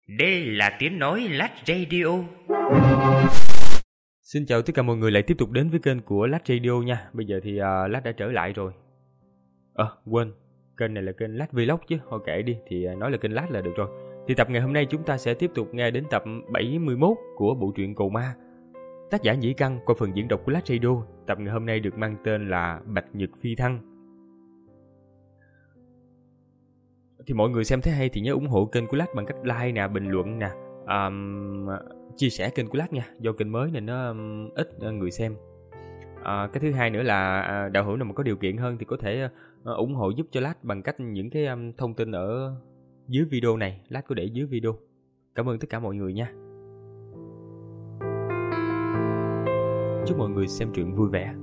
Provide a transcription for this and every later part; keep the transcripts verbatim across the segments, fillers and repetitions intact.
Đây là tiếng nói Lát Radio. Xin chào tất cả mọi người lại tiếp tục đến với kênh của Lát Radio nha. Bây giờ thì uh, Lát đã trở lại rồi. Ờ, à, quên, kênh này là kênh Lát Vlog chứ, thôi kệ đi, thì uh, nói là kênh Lát là được rồi. Thì tập ngày hôm nay chúng ta sẽ tiếp tục nghe đến tập bảy mươi mốt của bộ truyện Cầu Ma. Tác giả Nhĩ Căn qua phần diễn đọc của Lát Radio. Tập ngày hôm nay được mang tên là Bạch Nhật Phi Thăng. Thì mọi người xem thấy hay thì nhớ ủng hộ kênh của Lát bằng cách like nè, bình luận nè, um, chia sẻ kênh của Lát nha. Do kênh mới nên nó um, ít uh, người xem. uh, Cái thứ hai nữa là uh, đạo hữu nào mà có điều kiện hơn thì có thể uh, ủng hộ giúp cho Lát bằng cách những cái um, thông tin ở dưới video này. Lát có để dưới video. Cảm ơn tất cả mọi người nha. Chúc mọi người xem truyện vui vẻ.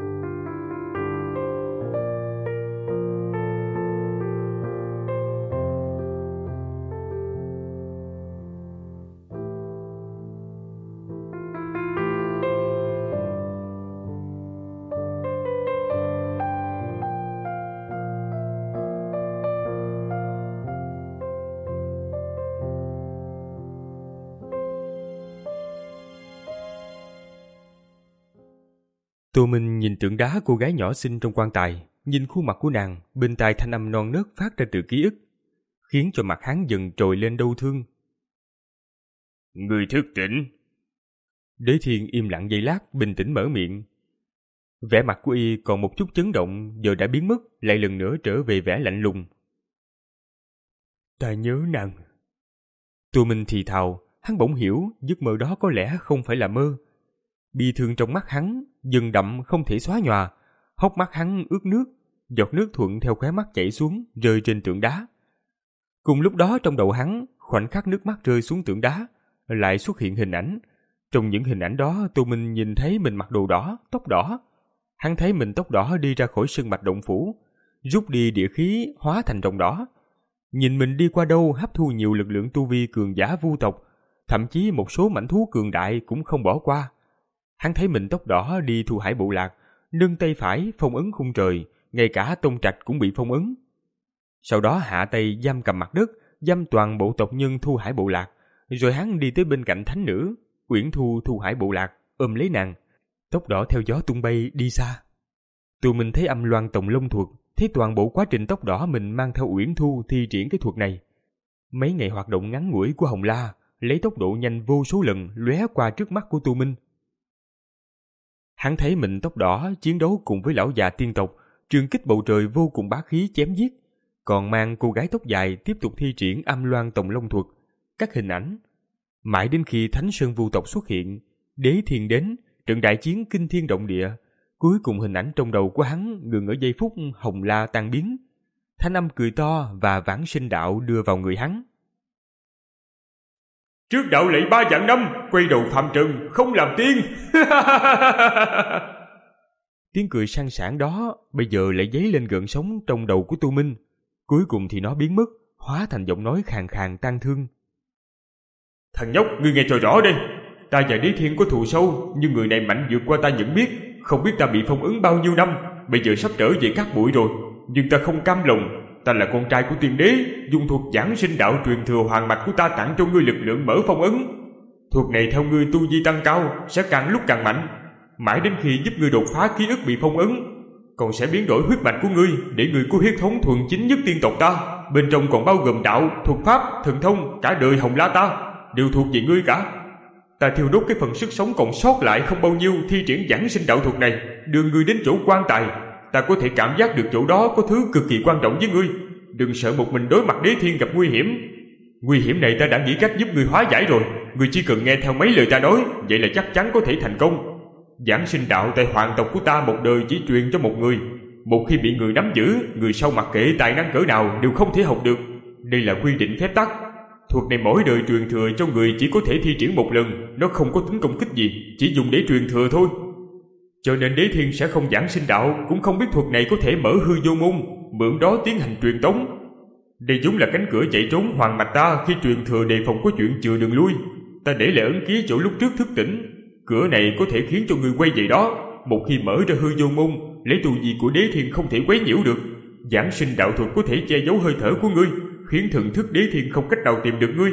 Tô Minh nhìn tượng đá cô gái nhỏ xinh trong quan tài, nhìn khuôn mặt của nàng, bên tai thanh âm non nớt phát ra từ ký ức, khiến cho mặt hắn dần trồi lên đau thương. Người thức tỉnh. Đế Thiên im lặng giây lát, bình tĩnh mở miệng. Vẻ mặt của y còn một chút chấn động, giờ đã biến mất, lại lần nữa trở về vẻ lạnh lùng. Ta nhớ nàng. Tô Minh thì thào, hắn bỗng hiểu giấc mơ đó có lẽ không phải là mơ. Bi thương trong mắt hắn dần đậm không thể xóa nhòa, hốc mắt hắn ướt nước, giọt nước thuận theo khóe mắt chảy xuống rơi trên tượng đá. Cùng lúc đó trong đầu hắn, khoảnh khắc nước mắt rơi xuống tượng đá, lại xuất hiện hình ảnh. Trong những hình ảnh đó, Tô Minh nhìn thấy mình mặc đồ đỏ, tóc đỏ. Hắn thấy mình tóc đỏ đi ra khỏi sơn mạch động phủ, rút đi địa khí hóa thành rồng đỏ. Nhìn mình đi qua đâu hấp thu nhiều lực lượng tu vi cường giả vu tộc, thậm chí một số mãnh thú cường đại cũng không bỏ qua. Hắn thấy mình tóc đỏ đi Thu Hải Bộ Lạc, nâng tay phải phong ấn khung trời, ngay cả tông trạch cũng bị phong ấn. Sau đó hạ tay giam cầm mặt đất, giam toàn bộ tộc nhân Thu Hải Bộ Lạc, rồi hắn đi tới bên cạnh thánh nữ Uyển Thu Thu Hải Bộ Lạc, ôm lấy nàng, tóc đỏ theo gió tung bay đi xa. Tụi mình thấy âm loan tòng long thuật, thấy toàn bộ quá trình tóc đỏ mình mang theo Uyển Thu thi triển cái thuật này. Mấy ngày hoạt động ngắn ngủi của Hồng La lấy tốc độ nhanh vô số lần lóe qua trước mắt của Tu Minh. Hắn thấy mình tóc đỏ chiến đấu cùng với lão già tiên tộc, trường kích bầu trời vô cùng bá khí chém giết, còn mang cô gái tóc dài tiếp tục thi triển âm loan tòng long thuật, các hình ảnh. Mãi đến khi Thánh Sơn Vu tộc xuất hiện, Đế Thiên đến, trận đại chiến kinh thiên động địa, cuối cùng hình ảnh trong đầu của hắn ngừng ở giây phút Hồng La tan biến. Thanh âm cười to và vãng sinh đạo đưa vào người hắn. Trước đạo lệ ba vạn năm, quay đầu phạm trần, không làm tiên. Tiếng cười sang sảng đó bây giờ lại dấy lên gợn sóng trong đầu của Tô Minh. Cuối cùng thì nó biến mất, hóa thành giọng nói khàn khàn tang thương. Thằng nhóc, ngươi nghe cho rõ đây. Ta và Đế Thiên có thù sâu, nhưng người này mạnh vượt qua ta nhận biết. Không biết ta bị phong ấn bao nhiêu năm, bây giờ sắp trở về cát bụi rồi. Nhưng ta không cam lòng. Ta là con trai của tiên đế, dùng thuật giảng sinh đạo truyền thừa hoàng mạch của ta tặng cho ngươi lực lượng mở phong ấn. Thuật này theo ngươi tu vi tăng cao sẽ càng lúc càng mạnh, mãi đến khi giúp ngươi đột phá ký ức bị phong ấn, còn sẽ biến đổi huyết mạch của ngươi để ngươi có huyết thống thuần chính nhất tiên tộc ta. Bên trong còn bao gồm đạo, thuật pháp, thần thông, cả đời Hồng La ta đều thuộc về ngươi cả. Ta thiêu đốt cái phần sức sống còn sót lại không bao nhiêu thi triển giảng sinh đạo thuật này, đưa ngươi đến chỗ quan tài. Ta có thể cảm giác được chỗ đó có thứ cực kỳ quan trọng với ngươi. Đừng sợ một mình đối mặt Đế Thiên gặp nguy hiểm. Nguy hiểm này ta đã nghĩ cách giúp ngươi hóa giải rồi. Ngươi chỉ cần nghe theo mấy lời ta nói, vậy là chắc chắn có thể thành công. Giảng sinh đạo tại hoàng tộc của ta một đời chỉ truyền cho một người. Một khi bị người nắm giữ, người sau mặc kệ tài năng cỡ nào đều không thể học được. Đây là quy định phép tắc. Thuật này mỗi đời truyền thừa cho người chỉ có thể thi triển một lần. Nó không có tính công kích gì, chỉ dùng để truyền thừa thôi. Cho nên Đế Thiên sẽ không giảng sinh đạo, cũng không biết thuật này có thể mở hư vô môn, mượn đó tiến hành truyền tống. Đây giống là cánh cửa chạy trốn hoàng mạch ta khi truyền thừa đề phòng có chuyện chừa đường lui. Ta để lại ấn ký chỗ lúc trước thức tỉnh. Cửa này có thể khiến cho người quay về đó. Một khi mở ra hư vô môn, lấy tu vi của Đế Thiên không thể quấy nhiễu được. Giảng sinh đạo thuật có thể che giấu hơi thở của ngươi, khiến thần thức Đế Thiên không cách nào tìm được ngươi.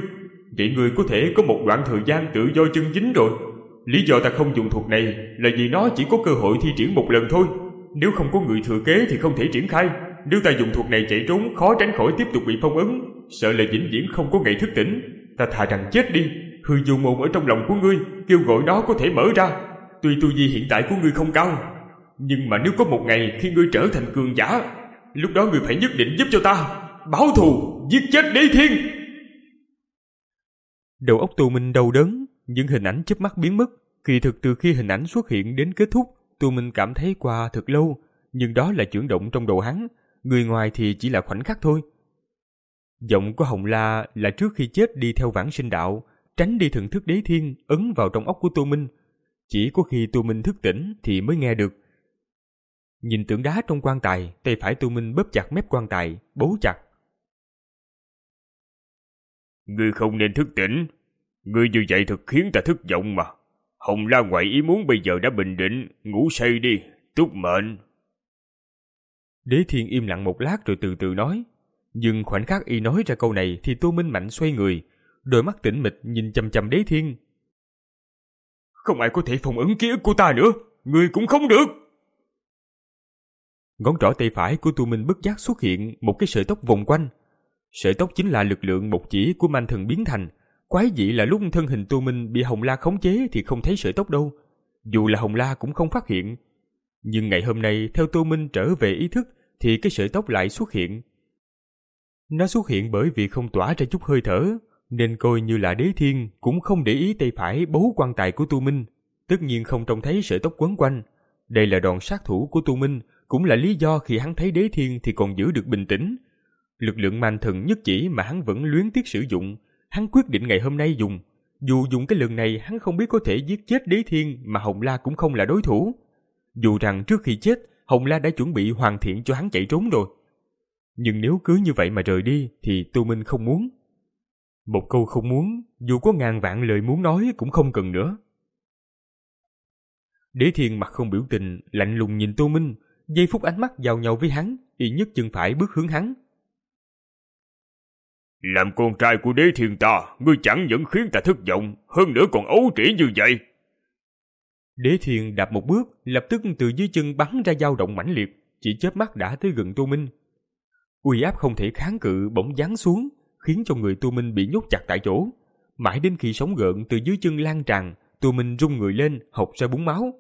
vậy ngươi có thể có một đoạn thời gian tự do chân chính rồi. Lý do ta không dùng thuật này là vì nó chỉ có cơ hội thi triển một lần thôi. Nếu không có người thừa kế thì không thể triển khai. Nếu ta dùng thuật này chạy trốn, khó tránh khỏi tiếp tục bị phong ấn, sợ là vĩnh viễn không có ngày thức tỉnh. Ta thà rằng chết đi. Hư vô môn ở trong lòng của ngươi, kêu gọi nó có thể mở ra. Tuy tu vi hiện tại của ngươi không cao, nhưng mà nếu có một ngày khi ngươi trở thành cường giả, lúc đó ngươi phải nhất định giúp cho ta báo thù, giết chết Đế Thiên. Đầu óc Tô Minh đau đớn, những hình ảnh chớp mắt biến mất. Kỳ thực từ khi hình ảnh xuất hiện đến kết thúc, Tô Minh cảm thấy qua thật lâu, nhưng đó là chuyển động trong đầu hắn, người ngoài thì chỉ là khoảnh khắc thôi. Giọng của Hồng La là trước khi chết đi theo vãng sinh đạo, tránh đi thần thức Đế Thiên ấn vào trong óc của Tô Minh. Chỉ có khi Tô Minh thức tỉnh thì mới nghe được. Nhìn tượng đá trong quan tài, tay phải Tô Minh bóp chặt mép quan tài, bấu chặt. Ngươi không nên thức tỉnh. Ngươi như vậy thật khiến ta thất vọng mà. Hồng La ngoại ý muốn bây giờ đã bình định, ngủ say đi, túc mệnh. Đế Thiên im lặng một lát rồi từ từ nói. Nhưng khoảnh khắc y nói ra câu này thì Tô Minh mạnh xoay người, đôi mắt tĩnh mịch nhìn chằm chằm Đế Thiên. Không ai có thể phong ấn ký ức của ta nữa, ngươi cũng không được. Ngón trỏ tay phải của Tô Minh bất giác xuất hiện một cái sợi tóc vòng quanh. Sợi tóc chính là lực lượng một chỉ của manh thần biến thành. Quái dị là lúc thân hình Tô Minh bị Hồng La khống chế thì không thấy sợi tóc đâu. Dù là Hồng La cũng không phát hiện. Nhưng ngày hôm nay theo Tô Minh trở về ý thức thì cái sợi tóc lại xuất hiện. Nó xuất hiện bởi vì không tỏa ra chút hơi thở, nên coi như là Đế Thiên cũng không để ý tay phải bấu quan tài của Tô Minh. Tất nhiên không trông thấy sợi tóc quấn quanh. Đây là đòn sát thủ của Tô Minh, cũng là lý do khi hắn thấy Đế Thiên thì còn giữ được bình tĩnh. Lực lượng manh thần nhất chỉ mà hắn vẫn luyến tiếc sử dụng, hắn quyết định ngày hôm nay dùng. Dù dùng cái lần này hắn không biết có thể giết chết Đế Thiên mà Hồng La cũng không là đối thủ. Dù rằng trước khi chết, Hồng La đã chuẩn bị hoàn thiện cho hắn chạy trốn rồi. Nhưng nếu cứ như vậy mà rời đi thì Tô Minh không muốn. Một câu không muốn, dù có ngàn vạn lời muốn nói cũng không cần nữa. Đế Thiên mặt không biểu tình, lạnh lùng nhìn Tô Minh, giây phút ánh mắt giao nhau với hắn, y nhấc chân phải bước hướng hắn. Làm con trai của Đế Thiên ta, ngươi chẳng những khiến ta thất vọng, hơn nữa còn ấu trĩ như vậy. Đế Thiên đạp một bước, lập tức từ dưới chân bắn ra dao động mãnh liệt, chỉ chớp mắt đã tới gần Tô Minh. Uy áp không thể kháng cự bỗng giáng xuống, khiến cho người Tô Minh bị nhốt chặt tại chỗ. Mãi đến khi sóng gợn từ dưới chân lan tràn, Tô Minh rung người lên, hộc ra búng máu.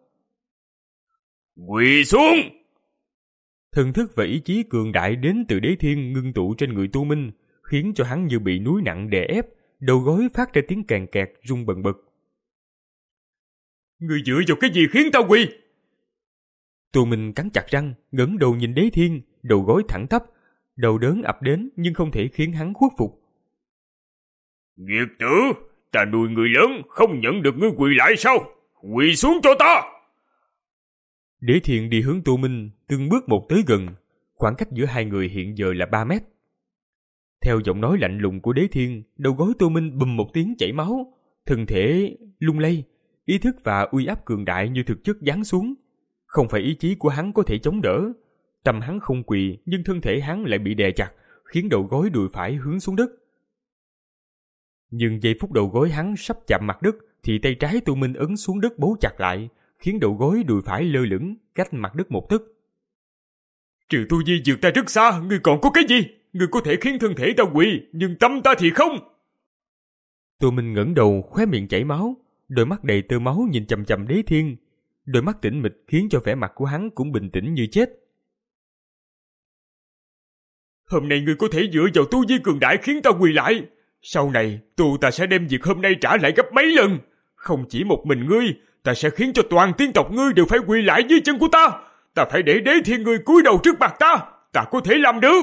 Quỳ xuống! Thần thức và ý chí cường đại đến từ Đế Thiên ngưng tụ trên người Tô Minh, khiến cho hắn như bị núi nặng đè ép, đầu gối phát ra tiếng kèn kẹt rung bần bật. Ngươi dựa vào cái gì khiến ta quỳ? Tô Minh cắn chặt răng, ngẩng đầu nhìn Đế Thiên, đầu gối thẳng tắp, đầu đớn ập đến nhưng không thể khiến hắn khuất phục. Nghiệt tử, ta nuôi người lớn, không nhận được ngươi quỳ lại sao? Quỳ xuống cho ta! Đế Thiên đi hướng Tô Minh, từng bước một tới gần, khoảng cách giữa hai người hiện giờ là ba mét. Theo giọng nói lạnh lùng của Đế Thiên, đầu gối Tô Minh bùm một tiếng chảy máu, thân thể lung lay, ý thức và uy áp cường đại như thực chất giáng xuống. Không phải ý chí của hắn có thể chống đỡ, tâm hắn không quỳ nhưng thân thể hắn lại bị đè chặt, khiến đầu gối đùi phải hướng xuống đất. Nhưng giây phút đầu gối hắn sắp chạm mặt đất thì tay trái Tô Minh ấn xuống đất bấu chặt lại, khiến đầu gối đùi phải lơ lửng cách mặt đất một tấc. Trừ tu vi vượt ta rất xa, ngươi còn có cái gì? Ngươi có thể khiến thân thể ta quỳ, nhưng tâm ta thì không. Tô Minh ngẩng đầu, khóe miệng chảy máu, đôi mắt đầy tơ máu nhìn chằm chằm Đế Thiên. Đôi mắt tĩnh mịch khiến cho vẻ mặt của hắn cũng bình tĩnh như chết. Hôm nay ngươi có thể dựa vào tu vi cường đại khiến ta quỳ lại. Sau này, tu ta sẽ đem việc hôm nay trả lại gấp mấy lần. Không chỉ một mình ngươi, ta sẽ khiến cho toàn tiên tộc ngươi đều phải quỳ lại dưới chân của ta. Ta phải để Đế Thiên ngươi cúi đầu trước mặt ta. Ta có thể làm được.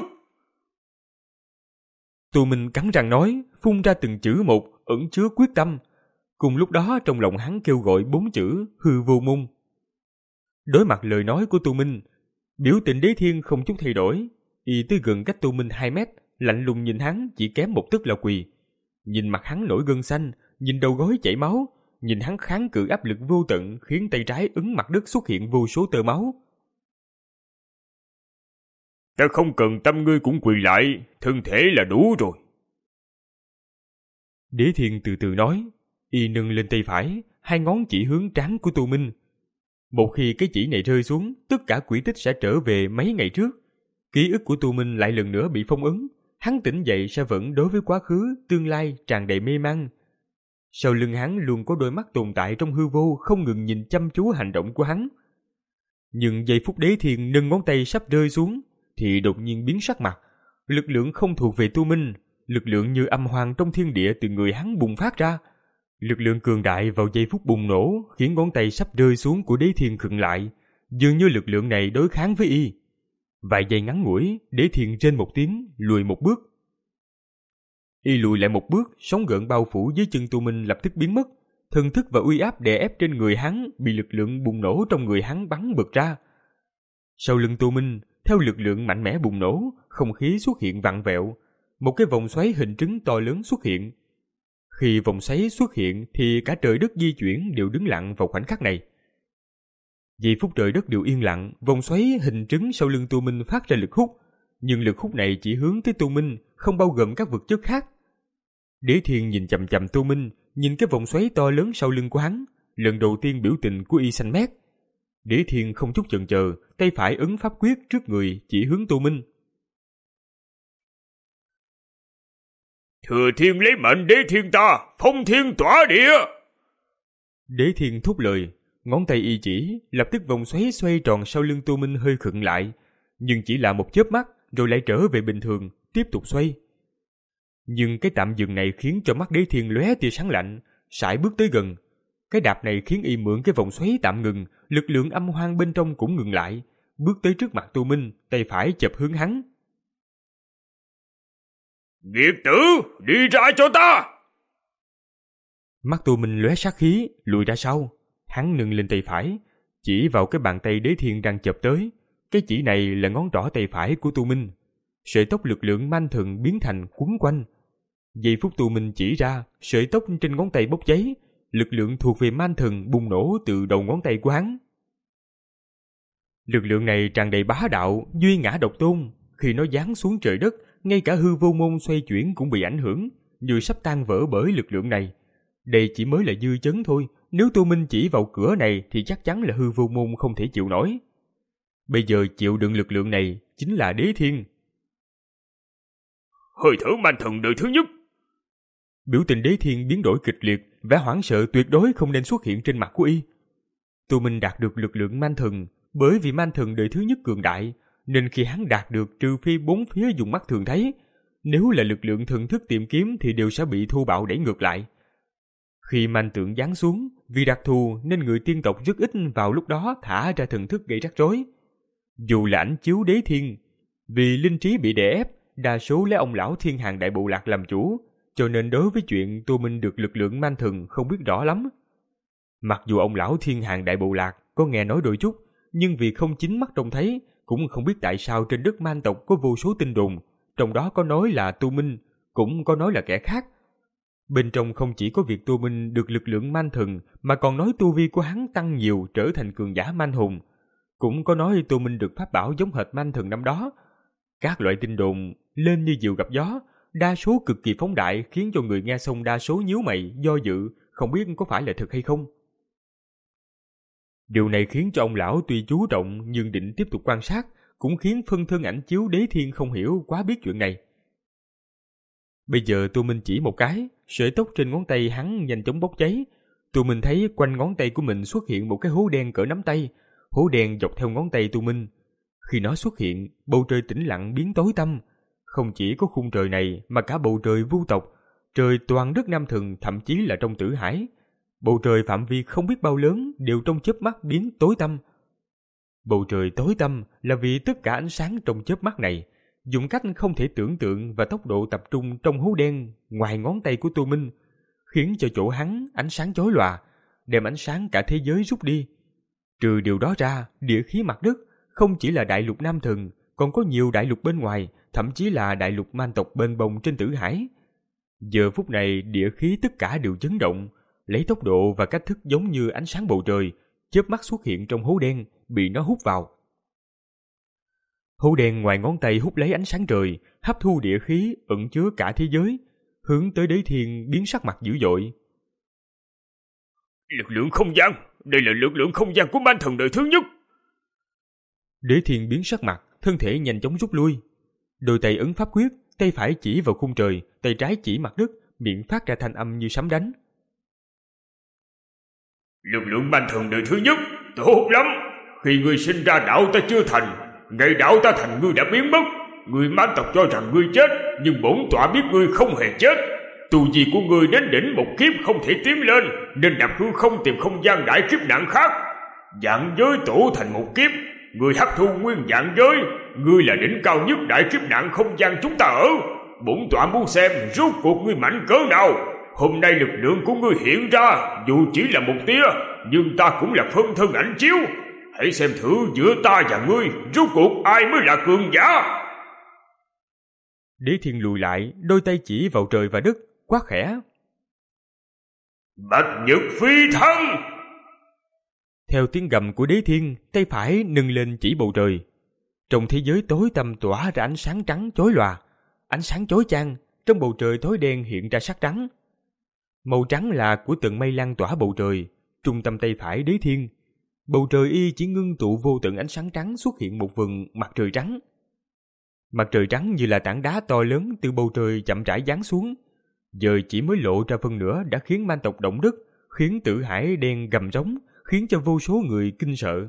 Tô Minh cắn răng nói, phun ra từng chữ một, ẩn chứa quyết tâm. Cùng lúc đó trong lòng hắn kêu gọi bốn chữ hư vô môn. Đối mặt lời nói của Tô Minh, biểu tình Đế Thiên không chút thay đổi. Y tới gần cách Tô Minh hai mét, lạnh lùng nhìn hắn chỉ kém một tấc là quỳ. Nhìn mặt hắn nổi gân xanh, nhìn đầu gối chảy máu, nhìn hắn kháng cự áp lực vô tận khiến tay trái ấn mặt đất xuất hiện vô số tơ máu. Ta không cần tâm ngươi cũng quỳ lại, thân thể là đủ rồi. Đế Thiên từ từ nói, y nâng lên tay phải, hai ngón chỉ hướng trán của Tô Minh. Một khi cái chỉ này rơi xuống, tất cả quỹ tích sẽ trở về mấy ngày trước. Ký ức của Tô Minh lại lần nữa bị phong ấn. Hắn tỉnh dậy sẽ vẫn đối với quá khứ, tương lai tràn đầy mê mang. Sau lưng hắn luôn có đôi mắt tồn tại trong hư vô, không ngừng nhìn chăm chú hành động của hắn. Nhưng giây phút Đế Thiên nâng ngón tay sắp rơi xuống, thì đột nhiên biến sắc mặt. Lực lượng không thuộc về Tô Minh, lực lượng như âm hoàng trong thiên địa từ người hắn bùng phát ra. Lực lượng cường đại vào giây phút bùng nổ khiến ngón tay sắp rơi xuống của Đế Thiên khựng lại, dường như lực lượng này đối kháng với y. Vài giây ngắn ngủi, Đế Thiên trên một tiếng lùi một bước. Y lùi lại một bước, sóng gợn bao phủ dưới chân Tô Minh lập tức biến mất. Thần thức và uy áp đè ép trên người hắn bị lực lượng bùng nổ trong người hắn bắn bật ra. Sau lưng Tô Minh, theo lực lượng mạnh mẽ bùng nổ, không khí xuất hiện vặn vẹo. Một cái vòng xoáy hình trứng to lớn xuất hiện. Khi vòng xoáy xuất hiện thì cả trời đất di chuyển đều đứng lặng vào khoảnh khắc này. Giây phút trời đất đều yên lặng, vòng xoáy hình trứng sau lưng Tô Minh phát ra lực hút, nhưng lực hút này chỉ hướng tới Tô Minh, không bao gồm các vật chất khác. Đế Thiên nhìn chằm chằm Tô Minh, nhìn cái vòng xoáy to lớn sau lưng của hắn, lần đầu tiên biểu tình của y xanh mét. Đế Thiên không chút chần chờ, tay phải ấn pháp quyết trước người chỉ hướng Tô Minh. Thừa Thiên lấy mệnh Đế Thiên ta, phong thiên tỏa địa. Đế Thiên thốt lời, ngón tay y chỉ, lập tức vòng xoáy xoay tròn sau lưng Tô Minh hơi khựng lại, nhưng chỉ là một chớp mắt rồi lại trở về bình thường, tiếp tục xoay. Nhưng cái tạm dừng này khiến cho mắt Đế Thiên lóe tia sáng lạnh, sải bước tới gần. Cái đạp này khiến y mượn cái vòng xoáy tạm ngừng, lực lượng âm hoang bên trong cũng ngừng lại, bước tới trước mặt Tô Minh, tay phải chập hướng hắn. Nghiệt tử, đi ra cho ta! Mắt Tô Minh lóe sát khí, lùi ra sau. Hắn nâng lên tay phải, chỉ vào cái bàn tay Đế Thiên đang chập tới. Cái chỉ này là ngón trỏ tay phải của Tô Minh. Sợi tóc lực lượng manh thần biến thành quấn quanh. Giây phút Tô Minh chỉ ra, sợi tóc trên ngón tay bốc cháy, lực lượng thuộc về man thần bùng nổ từ đầu ngón tay của hắn. Lực lượng này tràn đầy bá đạo, duy ngã độc tôn. Khi nó giáng xuống trời đất, ngay cả hư vô môn xoay chuyển cũng bị ảnh hưởng, như sắp tan vỡ bởi lực lượng này. Đây chỉ mới là dư chấn thôi, nếu Tô Minh chỉ vào cửa này thì chắc chắn là hư vô môn không thể chịu nổi. Bây giờ chịu đựng lực lượng này chính là Đế Thiên. Hơi thở man thần đời thứ nhất. Biểu tình Đế Thiên biến đổi kịch liệt, vẻ hoảng sợ tuyệt đối không nên xuất hiện trên mặt của y. Tô Minh đạt được lực lượng man thần, bởi vì man thần đời thứ nhất cường đại, nên khi hắn đạt được trừ phi bốn phía dùng mắt thường thấy, nếu là lực lượng thần thức tìm kiếm thì đều sẽ bị thô bạo đẩy ngược lại. Khi man tượng giáng xuống, vì đặc thù nên người tiên tộc rất ít vào lúc đó thả ra thần thức gây rắc rối. Dù là ảnh chiếu Đế Thiên, vì linh trí bị đè ép, đa số lấy ông lão Thiên Hàng Đại Bộ Lạc làm chủ, cho nên đối với chuyện Tô Minh được lực lượng man thần không biết rõ lắm. Mặc dù ông lão Thiên Hàng Đại Bộ Lạc có nghe nói đôi chút, nhưng vì không chính mắt trông thấy, cũng không biết tại sao trên đất man tộc có vô số tin đồn, trong đó có nói là Tô Minh, cũng có nói là kẻ khác. Bên trong không chỉ có việc Tô Minh được lực lượng man thần, mà còn nói tu vi của hắn tăng nhiều trở thành cường giả man hùng. Cũng có nói Tô Minh được pháp bảo giống hệt man thần năm đó. Các loại tin đồn lên như diều gặp gió, đa số cực kỳ phóng đại khiến cho người nghe xong đa số nhíu mày, do dự, không biết có phải là thật hay không. Điều này khiến cho ông lão tuy chú trọng nhưng định tiếp tục quan sát, cũng khiến phân thân ảnh chiếu Đế Thiên không hiểu quá biết chuyện này. Bây giờ Tô Minh chỉ một cái, sợi tóc trên ngón tay hắn nhanh chóng bốc cháy. Tô Minh thấy quanh ngón tay của mình xuất hiện một cái hố đen cỡ nắm tay, hố đen dọc theo ngón tay Tô Minh. Khi nó xuất hiện, bầu trời tĩnh lặng biến tối tăm. Không chỉ có khung trời này mà cả bầu trời vu tộc, trời toàn đất Nam Thần, thậm chí là trong Tử Hải. Bầu trời phạm vi không biết bao lớn đều trong chớp mắt biến tối tăm. Bầu trời tối tăm là vì tất cả ánh sáng trong chớp mắt này dùng cách không thể tưởng tượng và tốc độ tập trung trong hố đen ngoài ngón tay của Tô Minh, khiến cho chỗ hắn ánh sáng chói lòa, đem ánh sáng cả thế giới rút đi. Trừ điều đó ra, địa khí mặt đất không chỉ là đại lục Nam Thần, còn có nhiều đại lục bên ngoài, thậm chí là đại lục man tộc bên bồng trên Tử Hải. Giờ phút này địa khí tất cả đều chấn động, lấy tốc độ và cách thức giống như ánh sáng bầu trời, chớp mắt xuất hiện trong hố đen, bị nó hút vào. Hố đen ngoài ngón tay hút lấy ánh sáng trời, hấp thu địa khí ẩn chứa cả thế giới. hướng tới Đế Thiên biến sắc mặt dữ dội. Lực lượng không gian, đây là lực lượng không gian của man thần đời thứ nhất. Đế Thiên biến sắc mặt, thân thể nhanh chóng rút lui. Đôi tay ấn pháp quyết, tay phải chỉ vào khung trời, tay trái chỉ mặt đất, miệng phát ra thanh âm như sấm đánh. Lực lượng man thần đời thứ nhất, tốt lắm. Khi ngươi sinh ra đạo ta chưa thành, ngày đạo ta thành ngươi đã biến mất. Người man tộc cho rằng ngươi chết, nhưng bổn tọa biết ngươi không hề chết. Tu vi của ngươi đến đỉnh một kiếp không thể tiến lên, nên đạp hư không tìm không gian đại kiếp nạn khác. Vạn giới tổ thành một kiếp, ngươi hấp thu nguyên vạn giới, ngươi là đỉnh cao nhất đại kiếp nạn không gian chúng ta ở. Bổn tọa muốn xem rốt cuộc ngươi mạnh cỡ nào. Hôm nay lực lượng của ngươi hiện ra, dù chỉ là một tia, nhưng ta cũng là phân thân ảnh chiếu. Hãy xem thử giữa ta và ngươi, rốt cuộc ai mới là cường giả. Đế Thiên lùi lại, đôi tay chỉ vào trời và đất, quát khẽ. Bạch nhật phi thăng. Theo tiếng gầm của Đế Thiên, tay phải nâng lên chỉ bầu trời. Trong thế giới tối tăm tỏa ra ánh sáng trắng chói lòa, ánh sáng chói chang, trong bầu trời tối đen hiện ra sắc trắng. Màu trắng là của tầng mây lan tỏa bầu trời, trung tâm tay phải Đế Thiên. Bầu trời y chỉ ngưng tụ vô tận ánh sáng trắng, xuất hiện một vầng mặt trời trắng. Mặt trời trắng như là tảng đá to lớn từ bầu trời chậm rãi giáng xuống, giờ chỉ mới lộ ra phân nửa đã khiến man tộc động đất, khiến Tử Hải đen gầm rống, khiến cho vô số người kinh sợ.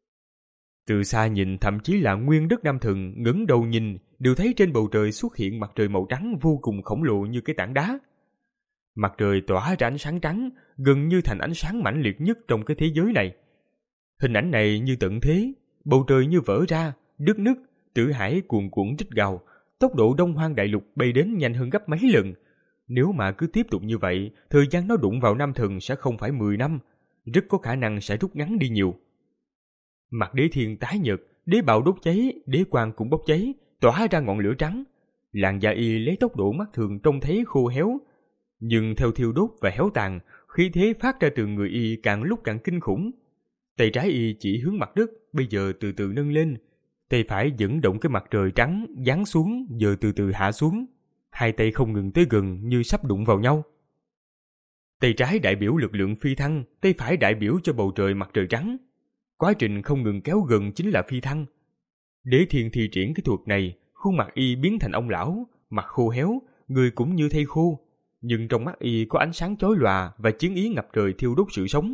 Từ xa nhìn, thậm chí là nguyên đất Nam Thần ngẩng đầu nhìn, đều thấy trên bầu trời xuất hiện mặt trời màu trắng vô cùng khổng lồ như cái tảng đá. Mặt trời tỏa ra ánh sáng trắng, gần như thành ánh sáng mãnh liệt nhất trong cái thế giới này. Hình ảnh này như tận thế, bầu trời như vỡ ra, đứt nứt, Tử Hải cuồn cuộn rít gào, tốc độ Đông Hoang Đại Lục bay đến nhanh hơn gấp mấy lần. Nếu mà cứ tiếp tục như vậy, thời gian nó đụng vào Nam Thần sẽ không phải mười năm, rất có khả năng sẽ rút ngắn đi nhiều. Mặt Đế Thiên tái nhợt, đế bào đốt cháy, đế quang cũng bốc cháy, tỏa ra ngọn lửa trắng. Làn da y lấy tốc độ mắt thường trông thấy khô héo, nhưng theo thiêu đốt và héo tàn, khí thế phát ra từ người y càng lúc càng kinh khủng. Tay trái y chỉ hướng mặt đất, bây giờ từ từ nâng lên. Tay phải dẫn động cái mặt trời trắng, giáng xuống, giờ từ từ hạ xuống. Hai tay không ngừng tới gần như sắp đụng vào nhau. Tay trái đại biểu lực lượng phi thăng, tay phải đại biểu cho bầu trời mặt trời trắng. Quá trình không ngừng kéo gần chính là phi thăng. Đế Thiên thi triển cái thuật này, khuôn mặt y biến thành ông lão, mặt khô héo, người cũng như thây khô. Nhưng trong mắt y có ánh sáng chói lòa và chiến ý ngập trời thiêu đốt sự sống.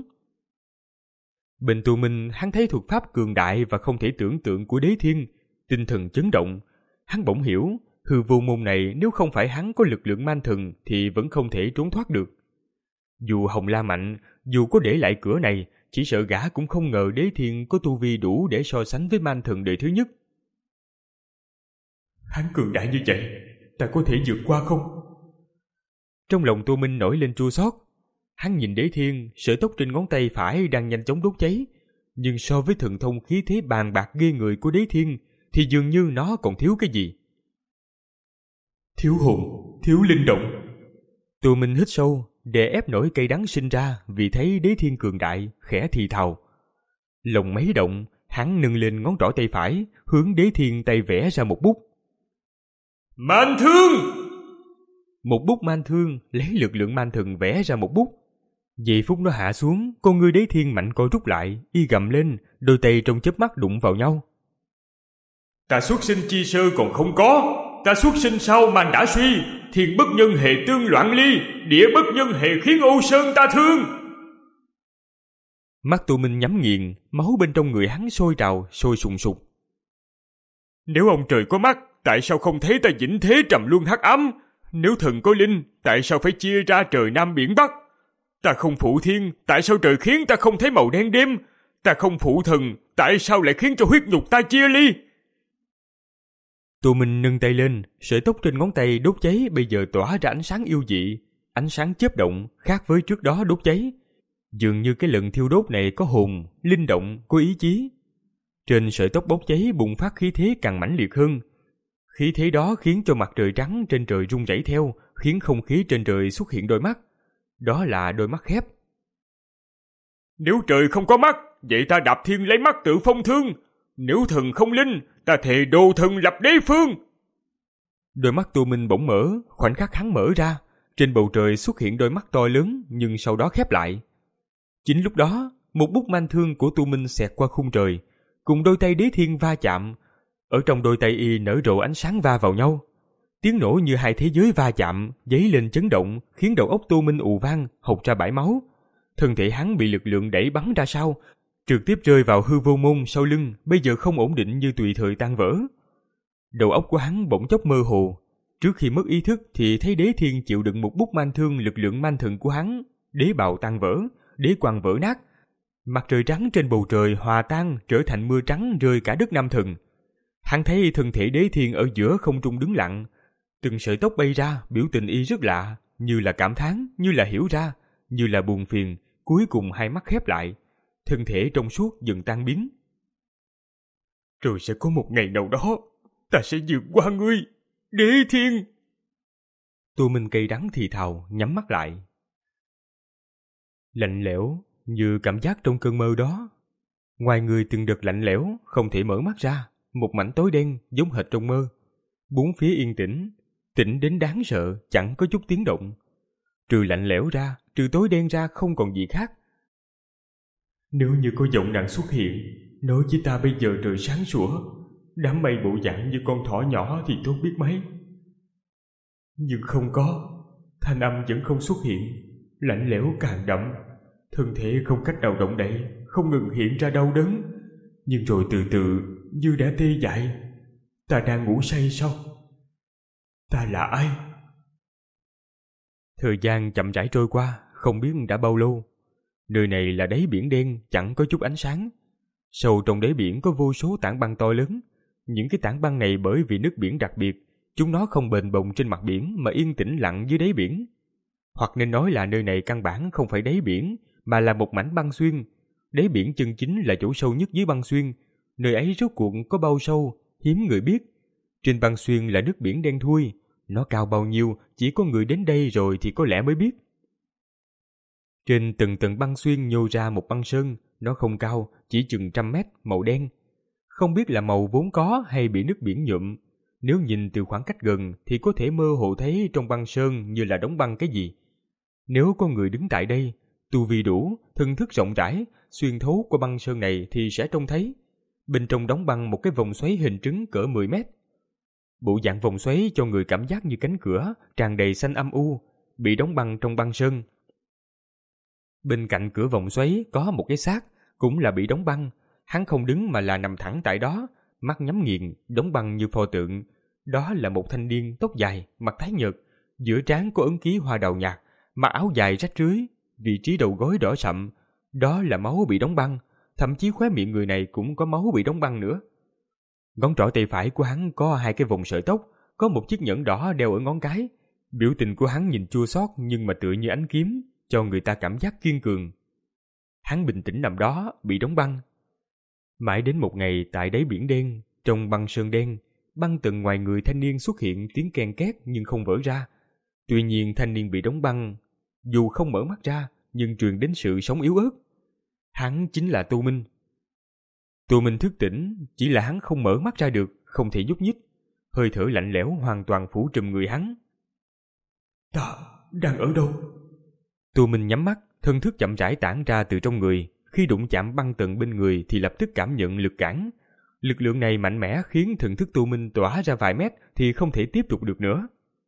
Bên Tu Minh, hắn thấy thuật pháp cường đại và không thể tưởng tượng của Đế Thiên, tinh thần chấn động. Hắn bỗng hiểu, hư vô môn này nếu không phải hắn có lực lượng man thần thì vẫn không thể trốn thoát được. Dù Hồng La mạnh, dù có để lại cửa này, chỉ sợ gã cũng không ngờ Đế Thiên có tu vi đủ để so sánh với man thần đời thứ nhất. Hắn cường đại như vậy, ta có thể vượt qua không? Trong lòng Tu Minh nổi lên chua xót. Hắn nhìn Đế Thiên, sợi tóc trên ngón tay phải đang nhanh chóng đốt cháy, nhưng so với thần thông khí thế bàn bạc ghê người của Đế Thiên thì dường như nó còn thiếu cái gì. Thiếu hồn, thiếu linh động. Tu Minh hít sâu, để ép nổi cây đắng sinh ra vì thấy Đế Thiên cường đại, khẽ thì thào. Lòng mấy động, hắn nâng lên ngón trỏ tay phải, hướng Đế Thiên tay vẽ ra một bút. Man thương! Một bút man thương lấy lực lượng man thần vẽ ra một bút. Giây phút nó hạ xuống, con ngươi Đế Thiên mạnh co rút lại, y gầm lên, đôi tay trong chớp mắt đụng vào nhau. Ta xuất sinh chi sơ còn không có, ta xuất sinh sau man đã suy, thiên bất nhân hệ tương loạn ly, địa bất nhân hệ khiến ô sơn ta thương. Mắt Tu Minh nhắm nghiền, máu bên trong người hắn sôi trào, sôi sùng sục. Nếu ông trời có mắt, tại sao không thấy ta vĩnh thế trầm luân hắc ám? Nếu thần có linh, tại sao phải chia ra trời Nam biển Bắc? Ta không phụ thiên, tại sao trời khiến ta không thấy màu đen đêm? Ta không phụ thần, tại sao lại khiến cho huyết nhục ta chia ly? Tu Minh nâng tay lên, sợi tóc trên ngón tay đốt cháy bây giờ tỏa ra ánh sáng yêu dị, ánh sáng chớp động, khác với trước đó đốt cháy. Dường như cái lần thiêu đốt này có hồn, linh động, có ý chí. Trên sợi tóc bốc cháy bùng phát khí thế càng mãnh liệt hơn. Khí thế đó khiến cho mặt trời trắng trên trời rung rẩy theo, khiến không khí trên trời xuất hiện đôi mắt. Đó là đôi mắt khép. Nếu trời không có mắt, vậy ta đạp thiên lấy mắt tự phong thương. Nếu thần không linh, ta thề đồ thần lập đế phương. Đôi mắt Tu Minh bỗng mở, khoảnh khắc hắn mở ra, trên bầu trời xuất hiện đôi mắt to lớn nhưng sau đó khép lại. Chính lúc đó, một bút manh thương của Tu Minh xẹt qua khung trời, cùng đôi tay Đế Thiên va chạm. Ở trong đôi tay y nở rộ ánh sáng va vào nhau. Tiếng nổ như hai thế giới va chạm, dấy lên chấn động, khiến đầu óc Tu Minh ù vang, hộc ra bãi máu. Thân thể hắn bị lực lượng đẩy bắn ra sau, trực tiếp rơi vào hư vô môn sau lưng, bây giờ không ổn định như tùy thời tan vỡ. Đầu óc của hắn bỗng chốc mơ hồ. Trước khi mất ý thức thì thấy Đế Thiên chịu đựng một bút manh thương lực lượng manh thần của hắn, đế bào tan vỡ, đế quang vỡ nát. Mặt trời trắng trên bầu trời hòa tan trở thành mưa trắng rơi cả đất Nam Thần. Hắn thấy thân thể Đế Thiên ở giữa không trung đứng lặng, từng sợi tóc bay ra, biểu tình y rất lạ, như là cảm thán, như là hiểu ra, như là buồn phiền, cuối cùng hai mắt khép lại, thân thể trong suốt dần tan biến. Rồi sẽ có một ngày nào đó, ta sẽ vượt qua ngươi, Đế Thiên. Tu Minh cay đắng thì thào, nhắm mắt lại. Lạnh lẽo, như cảm giác trong cơn mơ đó. Ngoài người từng đợt lạnh lẽo, không thể mở mắt ra, một mảnh tối đen giống hệt trong mơ. Bốn phía yên tĩnh, tĩnh đến đáng sợ, chẳng có chút tiếng động. Trừ lạnh lẽo ra, trừ tối đen ra không còn gì khác. Nếu như có giọng nàng xuất hiện, nói với ta bây giờ trời sáng sủa, đám mây bộ dạng như con thỏ nhỏ thì tốt biết mấy. Nhưng không có, thanh âm vẫn không xuất hiện, lạnh lẽo càng đậm, thân thể không cách nào động đậy, không ngừng hiện ra đau đớn, nhưng rồi từ từ như đã tê dại. Ta đang ngủ say sao? Ta là ai? Thời gian chậm rãi trôi qua, không biết đã bao lâu. Nơi này là đáy biển đen, chẳng có chút ánh sáng. Sâu trong đáy biển có vô số tảng băng to lớn. Những cái tảng băng này bởi vì nước biển đặc biệt, chúng nó không bền bồng trên mặt biển mà yên tĩnh lặng dưới đáy biển. Hoặc nên nói là nơi này căn bản không phải đáy biển, mà là một mảnh băng xuyên. Đáy biển chân chính là chỗ sâu nhất dưới băng xuyên. Nơi ấy rốt cuộc có bao sâu, hiếm người biết. Trên băng xuyên là nước biển đen thui. Nó cao bao nhiêu, chỉ có người đến đây rồi thì có lẽ mới biết. Trên từng tầng băng xuyên nhô ra một băng sơn, nó không cao, chỉ chừng trăm mét, màu đen. Không biết là màu vốn có hay bị nước biển nhuộm. Nếu nhìn từ khoảng cách gần thì có thể mơ hồ thấy trong băng sơn như là đóng băng cái gì. Nếu có người đứng tại đây, tu vi đủ, thân thức rộng rãi, xuyên thấu qua băng sơn này thì sẽ trông thấy. Bên trong đóng băng một cái vòng xoáy hình trứng cỡ mười mét. Bộ dạng vòng xoáy cho người cảm giác như cánh cửa, tràn đầy xanh âm u, bị đóng băng trong băng sơn. Bên cạnh cửa vòng xoáy có một cái xác, cũng là bị đóng băng. Hắn không đứng mà là nằm thẳng tại đó, mắt nhắm nghiền, đóng băng như pho tượng. Đó là một thanh niên tóc dài, mặt tái nhợt, giữa trán có ấn ký hoa đào nhạt, mặc áo dài rách rưới, vị trí đầu gối đỏ sậm. Đó là máu bị đóng băng, thậm chí khóe miệng người này cũng có máu bị đóng băng nữa. Ngón trỏ tay phải của hắn có hai cái vòng sợi tóc, có một chiếc nhẫn đỏ đeo ở ngón cái. Biểu tình của hắn nhìn chua xót nhưng mà tựa như ánh kiếm, cho người ta cảm giác kiên cường. Hắn bình tĩnh nằm đó, bị đóng băng. Mãi đến một ngày tại đáy biển đen, trong băng sơn đen, băng tầng ngoài người thanh niên xuất hiện tiếng ken két nhưng không vỡ ra. Tuy nhiên thanh niên bị đóng băng, dù không mở mắt ra, nhưng truyền đến sự sống yếu ớt. Hắn chính là Tu Minh. Tu Minh thức tỉnh, chỉ là hắn không mở mắt ra được, không thể nhúc nhích. Hơi thở lạnh lẽo hoàn toàn phủ trùm người hắn. Ta đang ở đâu? Tu Minh nhắm mắt, thân thức chậm rãi tản ra từ trong người. Khi đụng chạm băng tầng bên người thì lập tức cảm nhận lực cản. Lực lượng này mạnh mẽ khiến thần thức Tu Minh tỏa ra vài mét thì không thể tiếp tục được nữa.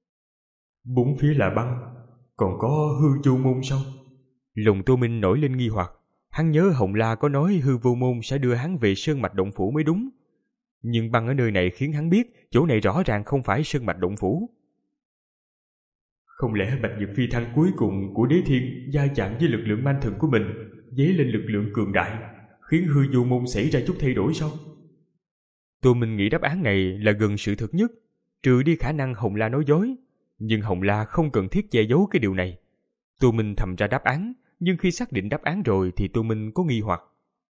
Bốn phía là băng, còn có hư vô môn sao? Lòng Tu Minh nổi lên nghi hoặc. Hắn nhớ Hồng La có nói hư vô môn sẽ đưa hắn về sơn mạch động phủ mới đúng. Nhưng băng ở nơi này khiến hắn biết chỗ này rõ ràng không phải sơn mạch động phủ. Không lẽ Bạch Nhật phi thăng cuối cùng của Đế Thiên va chạm với lực lượng man thần của mình, dấy lên lực lượng cường đại, khiến hư vô môn xảy ra chút thay đổi sao? Tô Minh nghĩ đáp án này là gần sự thật nhất, trừ đi khả năng Hồng La nói dối. Nhưng Hồng La không cần thiết che giấu cái điều này. Tô Minh thầm ra đáp án, nhưng khi xác định đáp án rồi thì Tô Minh có nghi hoặc.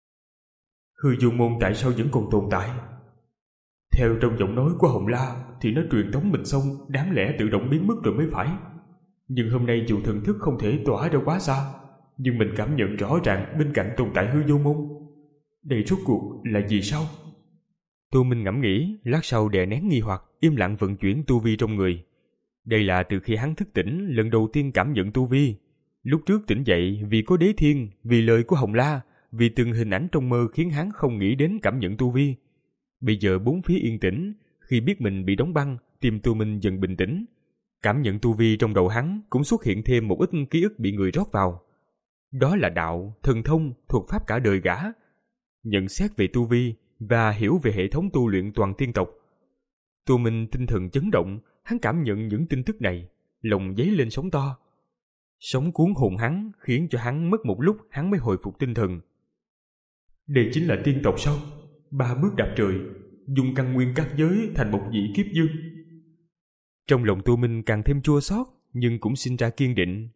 Hư vô môn tại sao vẫn còn tồn tại? Theo trong giọng nói của Hồng La thì nó truyền tống mình xong, đáng lẽ tự động biến mất rồi mới phải. Nhưng hôm nay dù thần thức không thể tỏa ra quá xa, nhưng mình cảm nhận rõ ràng bên cạnh tồn tại hư vô môn. Đây rốt cuộc là gì sao? Tô Minh ngẫm nghĩ, lát sau đè nén nghi hoặc, im lặng vận chuyển tu vi trong người. Đây là từ khi hắn thức tỉnh lần đầu tiên cảm nhận tu vi. Lúc trước tỉnh dậy vì có đế thiên, vì lời của Hồng La, vì từng hình ảnh trong mơ khiến hắn không nghĩ đến cảm nhận tu vi. Bây giờ bốn phía yên tĩnh, khi biết mình bị đóng băng, tim Tu Minh dần bình tĩnh. Cảm nhận tu vi trong đầu hắn cũng xuất hiện thêm một ít ký ức bị người rót vào. Đó là đạo, thần thông, thuật pháp cả đời gã. Nhận xét về tu vi và hiểu về hệ thống tu luyện toàn tiên tộc. Tu Minh tinh thần chấn động, hắn cảm nhận những tin tức này, lòng dấy lên sóng to. Sóng cuốn hồn hắn khiến cho hắn mất một lúc hắn mới hồi phục tinh thần. Đây chính là tiên tộc sao? Ba bước đạp trời, dùng căn nguyên các giới thành một vị kiếp dương. Trong lòng Tu Minh càng thêm chua xót, nhưng cũng sinh ra kiên định.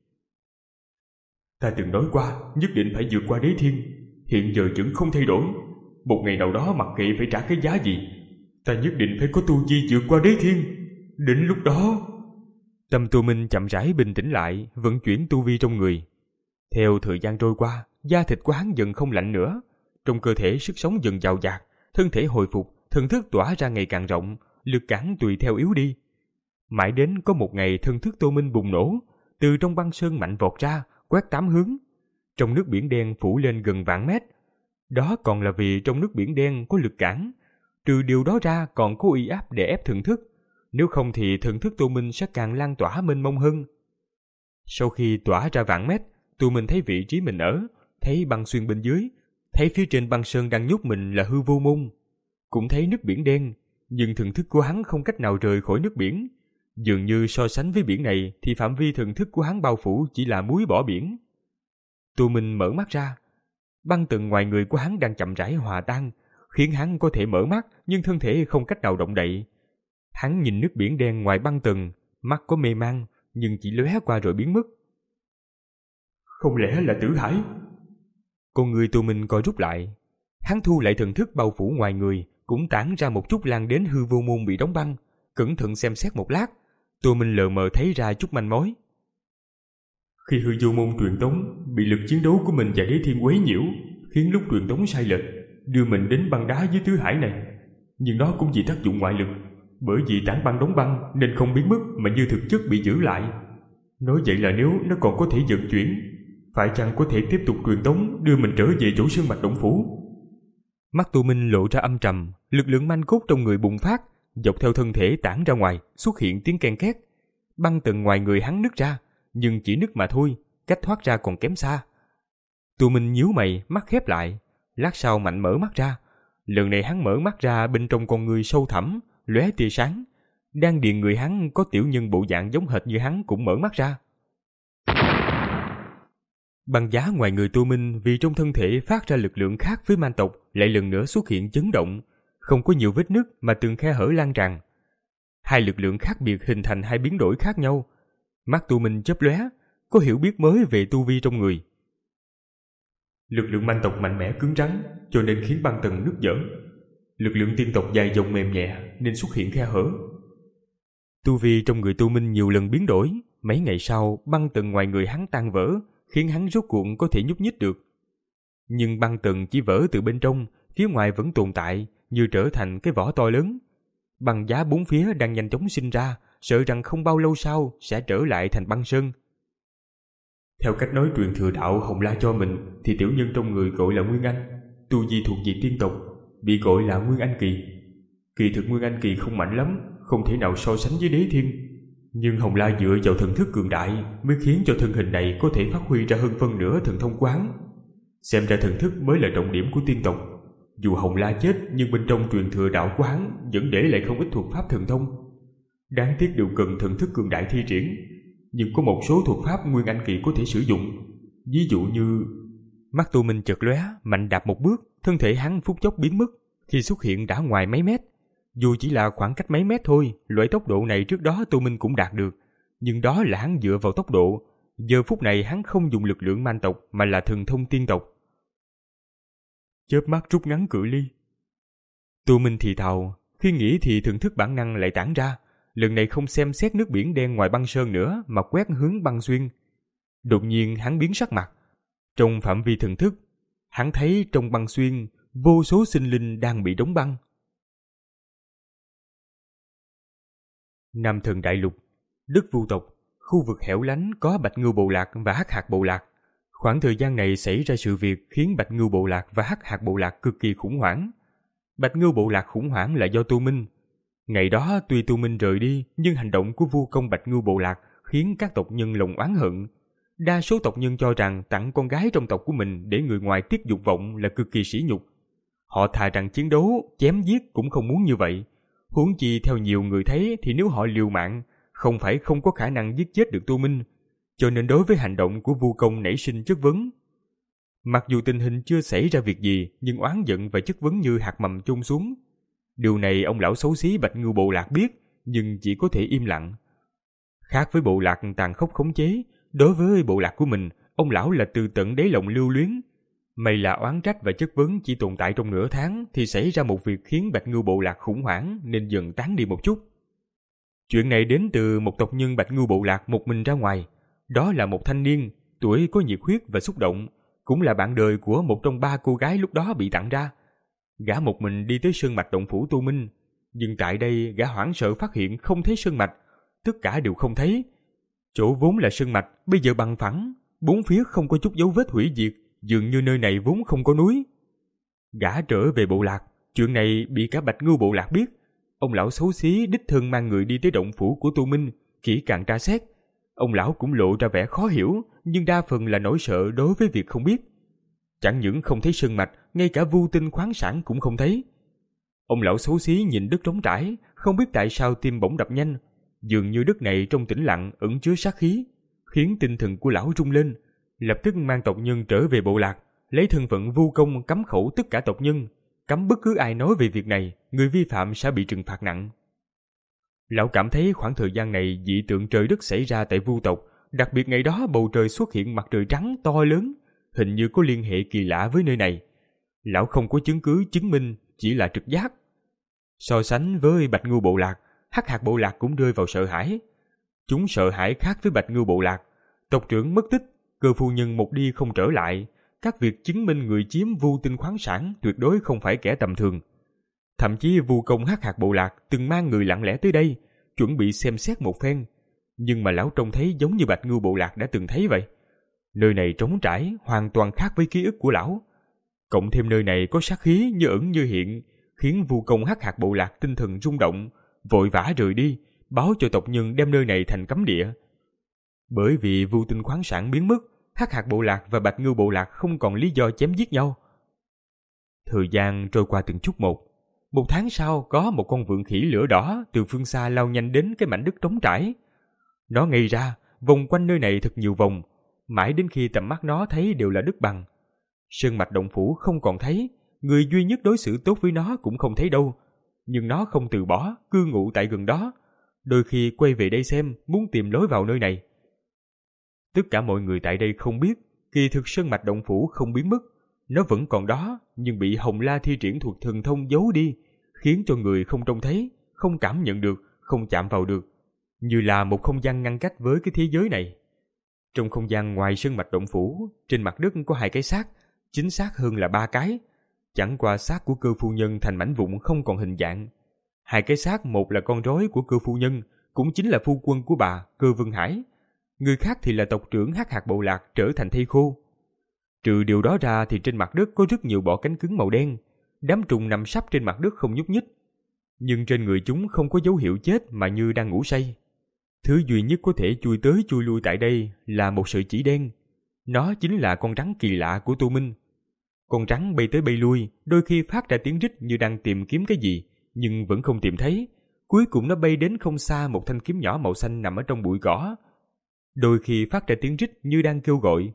Ta từng nói qua, nhất định phải vượt qua đế thiên, hiện giờ vẫn không thay đổi. Một ngày nào đó mặc kệ phải trả cái giá gì, ta nhất định phải có tu vi vượt qua đế thiên. Đến lúc đó... Tâm Tu Minh chậm rãi bình tĩnh lại, vận chuyển tu vi trong người. Theo thời gian trôi qua, da thịt của hắn dần không lạnh nữa, trong cơ thể sức sống dần dào dạt, thân thể hồi phục, thần thức tỏa ra ngày càng rộng, lực cản tùy theo yếu đi. Mãi đến có một ngày thần thức Tô Minh bùng nổ, từ trong băng sơn mạnh vọt ra, quét tám hướng. Trong nước biển đen phủ lên gần vạn mét. Đó còn là vì trong nước biển đen có lực cản. Trừ điều đó ra còn có uy áp để ép thần thức. Nếu không thì thần thức Tô Minh sẽ càng lan tỏa mênh mông hơn. Sau khi tỏa ra vạn mét, Tô Minh thấy vị trí mình ở, thấy băng xuyên bên dưới, thấy phía trên băng sơn đang nhốt mình là hư vô môn. Cũng thấy nước biển đen, nhưng thần thức của hắn không cách nào rời khỏi nước biển. Dường như so sánh với biển này thì phạm vi thần thức của hắn bao phủ chỉ là muối bỏ biển. Tô Minh mở mắt ra. Băng tầng ngoài người của hắn đang chậm rãi hòa tan, khiến hắn có thể mở mắt nhưng thân thể không cách nào động đậy. Hắn nhìn nước biển đen ngoài băng tầng, mắt có mê man nhưng chỉ lóe qua rồi biến mất. Không lẽ là Tử Hải? Con người Tô Minh co rút lại. Hắn thu lại thần thức bao phủ ngoài người, cũng tản ra một chút lan đến hư vô môn bị đóng băng. Cẩn thận xem xét một lát, Tô Minh lờ mờ thấy ra chút manh mối. Khi hư vô môn truyền tống, bị lực chiến đấu của mình và đế thiên quấy nhiễu, khiến lúc truyền tống sai lệch, đưa mình đến băng đá dưới Tứ Hải này. Nhưng nó cũng vì tác dụng ngoại lực, bởi vì tảng băng đóng băng nên không biến mất mà như thực chất bị giữ lại. Nói vậy là nếu nó còn có thể vận chuyển, phải chăng có thể tiếp tục truyền tống đưa mình trở về chỗ sơn mạch động phủ? Mắt Tô Minh lộ ra âm trầm, lực lượng manh cốt trong người bùng phát, dọc theo thân thể tản ra ngoài, xuất hiện tiếng ken két. Băng tầng ngoài người hắn nứt ra, nhưng chỉ nứt mà thôi, cách thoát ra còn kém xa. Tô Minh nhíu mày, mắt khép lại, lát sau mạnh mở mắt ra. Lần này hắn mở mắt ra, bên trong con người sâu thẳm lóe tia sáng. Đang điền người hắn có tiểu nhân bộ dạng giống hệt như hắn cũng mở mắt ra. Băng giá ngoài người Tô Minh vì trong thân thể phát ra lực lượng khác với man tộc lại lần nữa xuất hiện chấn động, không có nhiều vết nứt mà từng khe hở lan tràn. Hai lực lượng khác biệt hình thành hai biến đổi khác nhau. Mắt Tô Minh chớp lóe, có hiểu biết mới về tu vi trong người. Lực lượng man tộc mạnh mẽ cứng rắn, cho nên khiến băng tầng nứt vỡ. Lực lượng tiên tộc dài dòng mềm nhẹ nên xuất hiện khe hở. Tu vi trong người Tô Minh nhiều lần biến đổi. Mấy ngày sau, băng tầng ngoài người hắn tan vỡ, khiến hắn rốt cuộc có thể nhúc nhích được. Nhưng băng tầng chỉ vỡ từ bên trong, phía ngoài vẫn tồn tại, như trở thành cái vỏ to lớn. Băng giá bốn phía đang nhanh chóng sinh ra, sợ rằng không bao lâu sau sẽ trở lại thành băng sơn. Theo cách nói truyền thừa đạo Hồng La cho mình, thì tiểu nhân trong người gọi là Nguyên Anh, tu vi thuộc về tiên tộc, bị gọi là Nguyên Anh Kỳ. Kỳ thực Nguyên Anh Kỳ không mạnh lắm, không thể nào so sánh với đế thiên. Nhưng Hồng La dựa vào thần thức cường đại mới khiến cho thân hình này có thể phát huy ra hơn phân nửa thần thông quán. Xem ra thần thức mới là trọng điểm của tiên tộc. Dù Hồng La chết nhưng bên trong truyền thừa đạo của hắn vẫn để lại không ít thuật pháp thần thông. Đáng tiếc đều cần thần thức cường đại thi triển. Nhưng có một số thuật pháp Nguyên Anh Kỳ có thể sử dụng. Ví dụ như... Mắt Tô Minh chợt lóe, mạnh đạp một bước, thân thể hắn phút chốc biến mất. Khi xuất hiện đã ngoài mấy mét. Dù chỉ là khoảng cách mấy mét thôi, loại tốc độ này trước đó Tô Minh cũng đạt được. Nhưng đó là hắn dựa vào tốc độ. Giờ phút này hắn không dùng lực lượng man tộc mà là thần thông tiên tộc. Chớp mắt rút ngắn cự ly. Tô Minh thì thào, khi nghĩ thì thần thức bản năng lại tản ra. Lần này không xem xét nước biển đen ngoài băng sơn nữa mà quét hướng băng xuyên. Đột nhiên hắn biến sắc mặt. Trong phạm vi thần thức, hắn thấy trong băng xuyên vô số sinh linh đang bị đóng băng. Nam Thần Đại Lục, đất Vu tộc, khu vực hẻo lánh có Bạch Ngưu bộ lạc và Hắc Hạc bộ lạc. Khoảng thời gian này xảy ra sự việc khiến Bạch Ngưu bộ lạc và Hắc Hạc bộ lạc cực kỳ khủng hoảng. Bạch Ngưu bộ lạc khủng hoảng là do Tu Minh. Ngày đó tuy Tu Minh rời đi, nhưng hành động của Vu công Bạch Ngưu bộ lạc khiến các tộc nhân lòng oán hận. Đa số tộc nhân cho rằng tặng con gái trong tộc của mình để người ngoài tiết dục vọng là cực kỳ sỉ nhục. Họ thà rằng chiến đấu, chém giết cũng không muốn như vậy. Huống chi theo nhiều người thấy thì nếu họ liều mạng, không phải không có khả năng giết chết được Tu Minh. Cho nên đối với hành động của Vu công nảy sinh chất vấn. Mặc dù tình hình chưa xảy ra việc gì, nhưng oán giận và chất vấn như hạt mầm chôn xuống. Điều này ông lão xấu xí Bạch Ngưu bộ lạc biết, nhưng chỉ có thể im lặng. Khác với bộ lạc tàn khốc khống chế, đối với bộ lạc của mình, ông lão là từ tận đáy lòng lưu luyến. May là oán trách và chất vấn chỉ tồn tại trong nửa tháng thì xảy ra một việc khiến Bạch Ngưu bộ lạc khủng hoảng nên dần tán đi một chút. Chuyện này đến từ một tộc nhân Bạch Ngưu bộ lạc một mình ra ngoài. Đó là một thanh niên, tuổi có nhiệt huyết và xúc động, cũng là bạn đời của một trong ba cô gái lúc đó bị tặng ra. Gã một mình đi tới sơn mạch động phủ Tu Minh, nhưng tại đây gã hoảng sợ phát hiện không thấy sơn mạch, tất cả đều không thấy. Chỗ vốn là sơn mạch bây giờ bằng phẳng, bốn phía không có chút dấu vết hủy diệt, dường như nơi này vốn không có núi. Gã trở về bộ lạc, chuyện này bị cả Bạch Ngưu bộ lạc biết. Ông lão xấu xí đích thân mang người đi tới động phủ của Tu Minh, kỹ càng tra xét. Ông lão cũng lộ ra vẻ khó hiểu, nhưng đa phần là nỗi sợ đối với việc không biết. Chẳng những không thấy sơn mạch, ngay cả vu tinh khoáng sản cũng không thấy. Ông lão xấu xí nhìn đất trống trải, không biết tại sao tim bỗng đập nhanh. Dường như đất này trong tĩnh lặng ẩn chứa sát khí, khiến tinh thần của lão rung lên. Lập tức mang tộc nhân trở về bộ lạc, lấy thân phận vu công cấm khẩu tất cả tộc nhân, cấm bất cứ ai nói về việc này, người vi phạm sẽ bị trừng phạt nặng. Lão cảm thấy khoảng thời gian này dị tượng trời đất xảy ra tại Vu tộc, đặc biệt ngày đó bầu trời xuất hiện mặt trời trắng to lớn, hình như có liên hệ kỳ lạ với nơi này. Lão không có chứng cứ chứng minh, chỉ là trực giác. So sánh với Bạch Ngưu bộ lạc, Hắc Hạc bộ lạc cũng rơi vào sợ hãi. Chúng sợ hãi khác với Bạch Ngưu bộ lạc. Tộc trưởng mất tích, Cơ phu nhân một đi không trở lại, các việc chứng minh người chiếm vu tinh khoáng sản tuyệt đối không phải kẻ tầm thường. Thậm chí vu công Hắc Hạc bộ lạc từng mang người lặng lẽ tới đây, chuẩn bị xem xét một phen, nhưng mà lão trông thấy giống như Bạch Ngưu bộ lạc đã từng thấy vậy. Nơi này trống trải, hoàn toàn khác với ký ức của lão. Cộng thêm nơi này có sát khí như ẩn như hiện, khiến vu công Hắc Hạc bộ lạc tinh thần rung động, vội vã rời đi, báo cho tộc nhân đem nơi này thành cấm địa. Bởi vì vu tinh khoáng sản biến mất, Hắc Hạc bộ lạc và Bạch Ngưu bộ lạc không còn lý do chém giết nhau. Thời gian trôi qua từng chút một. Một tháng sau, có một con vượn khỉ lửa đỏ từ phương xa lao nhanh đến cái mảnh đất trống trải. Nó ngây ra, vòng quanh nơi này thật nhiều vòng, mãi đến khi tầm mắt nó thấy đều là đất bằng. Sơn mạch động phủ không còn thấy, người duy nhất đối xử tốt với nó cũng không thấy đâu. Nhưng nó không từ bỏ, cư ngụ tại gần đó. Đôi khi quay về đây xem, muốn tìm lối vào nơi này. Tất cả mọi người tại đây không biết, kỳ thực sơn mạch động phủ không biến mất. Nó vẫn còn đó, nhưng bị Hồng La thi triển thuật thần thông giấu đi, khiến cho người không trông thấy, không cảm nhận được, không chạm vào được, như là một không gian ngăn cách với cái thế giới này. Trong không gian ngoài sơn mạch động phủ, trên mặt đất có hai cái xác, chính xác hơn là ba cái. Chẳng qua xác của Cơ phu nhân thành mảnh vụn không còn hình dạng. Hai cái xác, một là con rối của Cơ phu nhân, cũng chính là phu quân của bà, Cơ Vân Hải. Người khác thì là tộc trưởng Hắc Hạc bộ lạc trở thành thây khô. Trừ điều đó ra thì trên mặt đất có rất nhiều bọ cánh cứng màu đen, đám trùng nằm sấp trên mặt đất không nhúc nhích. Nhưng trên người chúng không có dấu hiệu chết mà như đang ngủ say. Thứ duy nhất có thể chui tới chui lui tại đây là một sợi chỉ đen. Nó chính là con rắn kỳ lạ của Tô Minh. Con rắn bay tới bay lui, đôi khi phát ra tiếng rít như đang tìm kiếm cái gì, nhưng vẫn không tìm thấy. Cuối cùng nó bay đến không xa một thanh kiếm nhỏ màu xanh nằm ở trong bụi cỏ. Đôi khi phát ra tiếng rít như đang kêu gọi.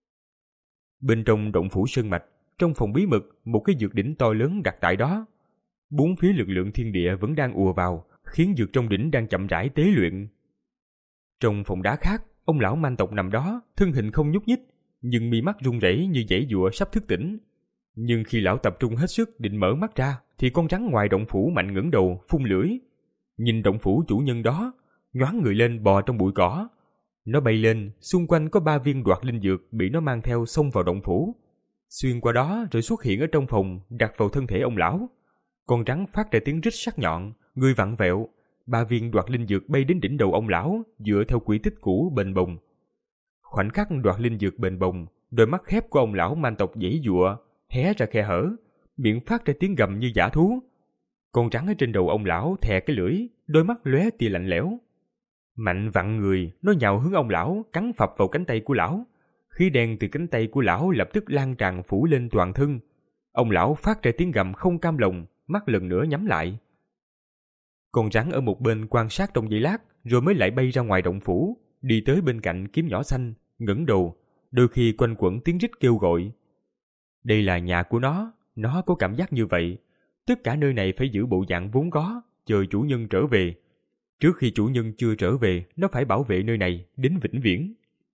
Bên trong động phủ sơn mạch, trong phòng bí mật, một cái dược đỉnh to lớn đặt tại đó. Bốn phía lực lượng thiên địa vẫn đang ùa vào, khiến dược trong đỉnh đang chậm rãi tế luyện. Trong phòng đá khác, ông lão man tộc nằm đó, thân hình không nhúc nhích, nhưng mi mắt run rẩy như giãy giụa sắp thức tỉnh. Nhưng khi lão tập trung hết sức định mở mắt ra, thì con rắn ngoài động phủ mạnh ngẩng đầu, phun lưỡi. Nhìn động phủ chủ nhân đó, nhoáng người lên bò trong bụi cỏ. Nó bay lên, xung quanh có ba viên đoạt linh dược bị nó mang theo xông vào động phủ. Xuyên qua đó rồi xuất hiện ở trong phòng, đặt vào thân thể ông lão. Con rắn phát ra tiếng rít sắc nhọn, người vặn vẹo, ba viên đoạt linh dược bay đến đỉnh đầu ông lão, dựa theo quỹ tích cũ bền bồng. Khoảnh khắc đoạt linh dược bền bồng, đôi mắt khép của ông lão man tộc giãy giụa, hé ra khe hở, miệng phát ra tiếng gầm như dã thú. Con rắn ở trên đầu ông lão thè cái lưỡi, đôi mắt lóe tia lạnh lẽo. Mạnh vặn người, nó nhào hướng ông lão, cắn phập vào cánh tay của lão. Khí đen từ cánh tay của lão lập tức lan tràn phủ lên toàn thân. Ông lão phát ra tiếng gầm không cam lòng, mắt lần nữa nhắm lại. Con rắn ở một bên quan sát trong giây lát, rồi mới lại bay ra ngoài động phủ, đi tới bên cạnh kiếm nhỏ xanh, ngẩng đầu, đôi khi quanh quẩn tiếng rít kêu gọi. Đây là nhà của nó, nó có cảm giác như vậy. Tất cả nơi này phải giữ bộ dạng vốn có, chờ chủ nhân trở về. Trước khi chủ nhân chưa trở về, nó phải bảo vệ nơi này đến vĩnh viễn.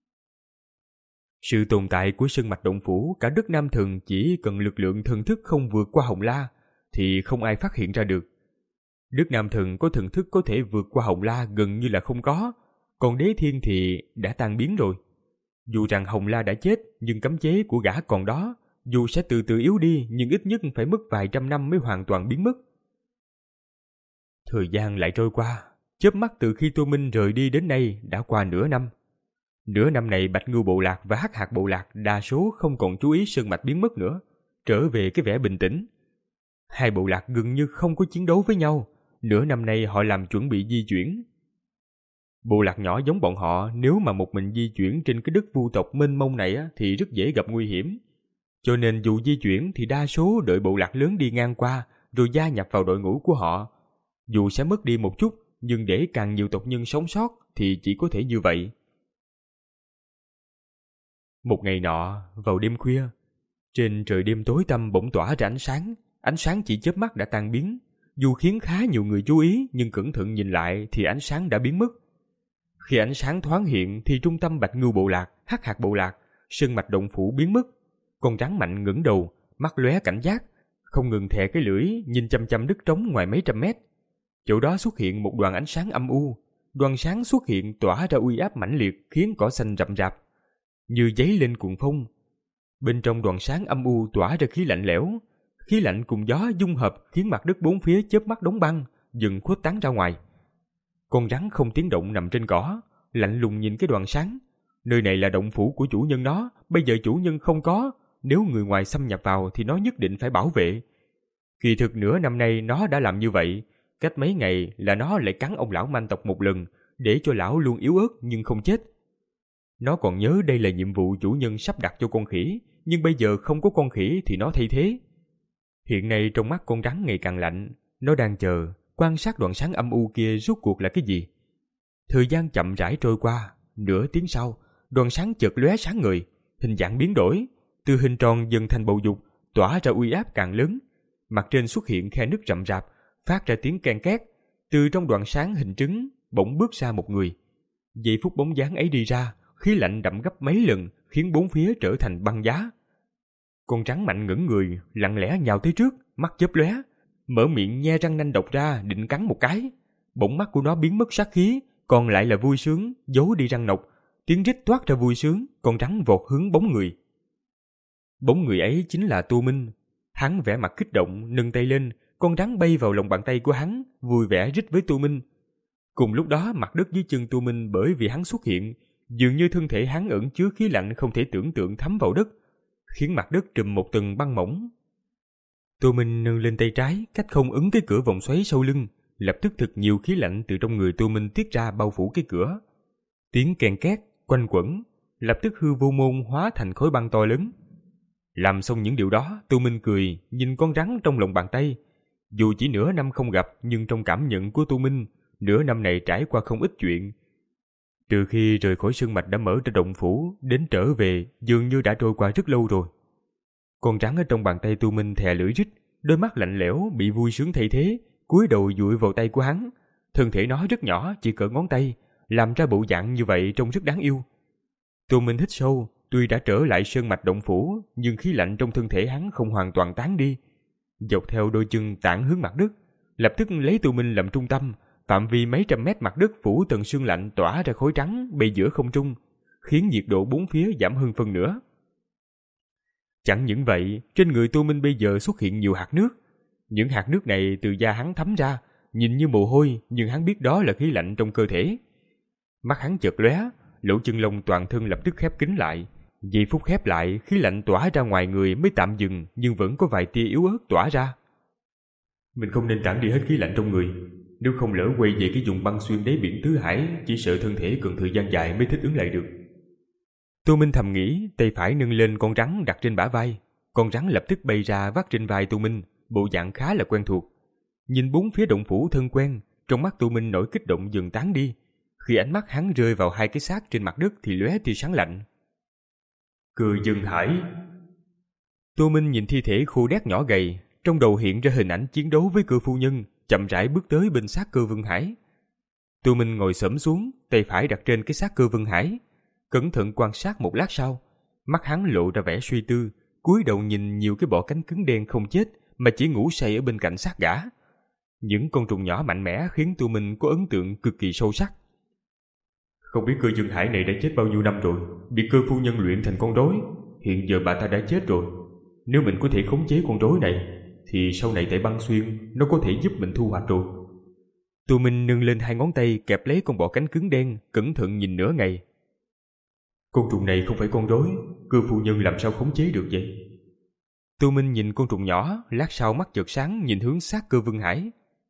Sự tồn tại của sơn mạch động phủ cả đất Nam Thần chỉ cần lực lượng thần thức không vượt qua Hồng La thì không ai phát hiện ra được. Đất Nam Thần có thần thức có thể vượt qua Hồng La gần như là không có, còn Đế Thiên thì đã tan biến rồi. Dù rằng Hồng La đã chết, nhưng cấm chế của gã còn đó, dù sẽ từ từ yếu đi nhưng ít nhất phải mất vài trăm năm mới hoàn toàn biến mất. Thời gian lại trôi qua, chớp mắt từ khi Tô Minh rời đi đến nay đã qua nửa năm. Nửa năm này Bạch Ngưu bộ lạc và Hắc Hạc bộ lạc đa số không còn chú ý sơn mạch biến mất nữa, trở về cái vẻ bình tĩnh. Hai bộ lạc gần như không có chiến đấu với nhau, nửa năm nay họ làm chuẩn bị di chuyển. Bộ lạc nhỏ giống bọn họ nếu mà một mình di chuyển trên cái đất vu tộc mênh mông này thì rất dễ gặp nguy hiểm. Cho nên dù di chuyển thì đa số đợi bộ lạc lớn đi ngang qua rồi gia nhập vào đội ngũ của họ. Dù sẽ mất đi một chút, nhưng để càng nhiều tộc nhân sống sót thì chỉ có thể như vậy. Một ngày nọ, vào đêm khuya, trên trời đêm tối tăm bỗng tỏa ra ánh sáng. Ánh sáng chỉ chớp mắt đã tan biến. Dù khiến khá nhiều người chú ý, nhưng cẩn thận nhìn lại thì ánh sáng đã biến mất. Khi ánh sáng thoáng hiện thì trung tâm Bạch Ngưu bộ lạc, Hắc Hạc bộ lạc, sơn mạch động phủ biến mất. Con rắn mạnh ngẩng đầu, mắt lóe cảnh giác, không ngừng thè cái lưỡi nhìn chăm chăm đất trống ngoài mấy trăm mét. Chỗ đó xuất hiện một đoàn ánh sáng âm u. Đoàn sáng xuất hiện tỏa ra uy áp mãnh liệt khiến cỏ xanh rậm rạp, như dấy lên cuồng phong. Bên trong đoàn sáng âm u tỏa ra khí lạnh lẽo. Khí lạnh cùng gió dung hợp khiến mặt đất bốn phía chớp mắt đóng băng, dần khuếch tán ra ngoài. Con rắn không tiếng động nằm trên cỏ, lạnh lùng nhìn cái đoàn sáng. Nơi này là động phủ của chủ nhân nó, bây giờ chủ nhân không có, nếu người ngoài xâm nhập vào thì nó nhất định phải bảo vệ. Kỳ thực nửa năm nay nó đã làm như vậy, cách mấy ngày là nó lại cắn ông lão man tộc một lần, để cho lão luôn yếu ớt nhưng không chết. Nó còn nhớ đây là nhiệm vụ chủ nhân sắp đặt cho con khỉ, nhưng bây giờ không có con khỉ thì nó thay thế. Hiện nay trong mắt con rắn ngày càng lạnh, nó đang chờ, quan sát đoạn sáng âm u kia rốt cuộc là cái gì. Thời gian chậm rãi trôi qua, nửa tiếng sau, đoàn sáng chợt lóe sáng ngời, hình dạng biến đổi, từ hình tròn dần thành bầu dục, tỏa ra uy áp càng lớn. Mặt trên xuất hiện khe nứt rậm rạp, phát ra tiếng ken két. Từ trong đoàn sáng hình trứng bỗng bước ra một người. Giây phút bóng dáng ấy đi ra, khí lạnh đậm gấp mấy lần khiến bốn phía trở thành băng giá. Con rắn mạnh ngẩng người, lặng lẽ nhào tới trước, mắt chớp lóe, mở miệng nhe răng nanh độc ra định cắn một cái. Bỗng mắt của nó biến mất sát khí, còn lại là vui sướng giấu đi răng nọc. Tiếng rít toát ra vui sướng, con rắn vọt hướng bóng người. Bóng người ấy chính là Tô Minh. Hắn vẻ mặt kích động, nâng tay lên, con rắn bay vào lòng bàn tay của hắn, vui vẻ rít với Tô Minh. Cùng lúc đó mặt đất dưới chân Tô Minh bởi vì hắn xuất hiện, dường như thân thể hắn ẩn chứa khí lạnh không thể tưởng tượng thấm vào đất, khiến mặt đất trùm một tầng băng mỏng. Tô Minh nâng lên tay trái, cách không ứng cái cửa vòng xoáy sau lưng, lập tức thật nhiều khí lạnh từ trong người Tô Minh tiết ra bao phủ cái cửa. Tiếng kèn két quanh quẩn, lập tức hư vô môn hóa thành khối băng to lớn. Làm xong những điều đó, Tô Minh cười, nhìn con rắn trong lòng bàn tay. Dù chỉ nửa năm không gặp, nhưng trong cảm nhận của Tô Minh, nửa năm này trải qua không ít chuyện. Từ khi rời khỏi sơn mạch đã mở ra động phủ, đến trở về, dường như đã trôi qua rất lâu rồi. Con rắn ở trong bàn tay Tô Minh thè lưỡi rít, đôi mắt lạnh lẽo bị vui sướng thay thế, cúi đầu dụi vào tay của hắn. Thân thể nó rất nhỏ, chỉ cỡ ngón tay, làm ra bộ dạng như vậy trông rất đáng yêu. Tô Minh hít sâu, tuy đã trở lại sơn mạch động phủ, nhưng khí lạnh trong thân thể hắn không hoàn toàn tán đi. Dọc theo đôi chân tản hướng mặt đất, lập tức lấy Tô Minh làm trung tâm, phạm vi mấy trăm mét mặt đất phủ tầng sương lạnh tỏa ra khối trắng bay giữa không trung, khiến nhiệt độ bốn phía giảm hơn phân nửa. Chẳng những vậy, trên người Tô Minh bây giờ xuất hiện nhiều hạt nước. Những hạt nước này từ da hắn thấm ra, nhìn như mồ hôi nhưng hắn biết đó là khí lạnh trong cơ thể. Mắt hắn chợt lóe, lỗ chân lông toàn thân lập tức khép kín lại. Giây phút khép lại, khí lạnh tỏa ra ngoài người mới tạm dừng, nhưng vẫn có vài tia yếu ớt tỏa ra. Mình không nên tản đi hết khí lạnh trong người, nếu không lỡ quay về cái vùng băng xuyên đáy biển tứ hải, chỉ sợ thân thể cần thời gian dài mới thích ứng lại được. Tô Minh thầm nghĩ, tay phải nâng lên con rắn đặt trên bả vai. Con rắn lập tức bay ra vắt trên vai Tô Minh, bộ dạng khá là quen thuộc. Nhìn bốn phía động phủ thân quen, trong mắt Tô Minh nỗi kích động dần tán đi. Khi ánh mắt hắn rơi vào hai cái xác trên mặt đất thì lóe tia sáng lạnh. Cừ Dương Hải. Tô Minh nhìn thi thể khô đét nhỏ gầy, trong đầu hiện ra hình ảnh chiến đấu với Cơ phu nhân, chậm rãi bước tới bên xác Cơ Vân Hải. Tô Minh ngồi xổm xuống, tay phải đặt trên cái xác Cơ Vân Hải, cẩn thận quan sát một lát sau, mắt hắn lộ ra vẻ suy tư, cúi đầu nhìn nhiều cái bọ cánh cứng đen không chết mà chỉ ngủ say ở bên cạnh xác gã. Những con trùng nhỏ mạnh mẽ khiến Tô Minh có ấn tượng cực kỳ sâu sắc. Không biết Cơ Dương Hải này đã chết bao nhiêu năm rồi, bị Cơ phu nhân luyện thành con rối, hiện giờ bà ta đã chết rồi. Nếu mình có thể khống chế con rối này, thì sau này tại băng xuyên nó có thể giúp mình thu hoạch rồi. Tô Minh nâng lên hai ngón tay kẹp lấy con bọ cánh cứng đen, cẩn thận nhìn nửa ngày. Con trùng này không phải con rối, Cơ phu nhân làm sao khống chế được vậy? Tô Minh nhìn con trùng nhỏ, lát sau mắt chợt sáng nhìn hướng xác Cơ Vân Hải.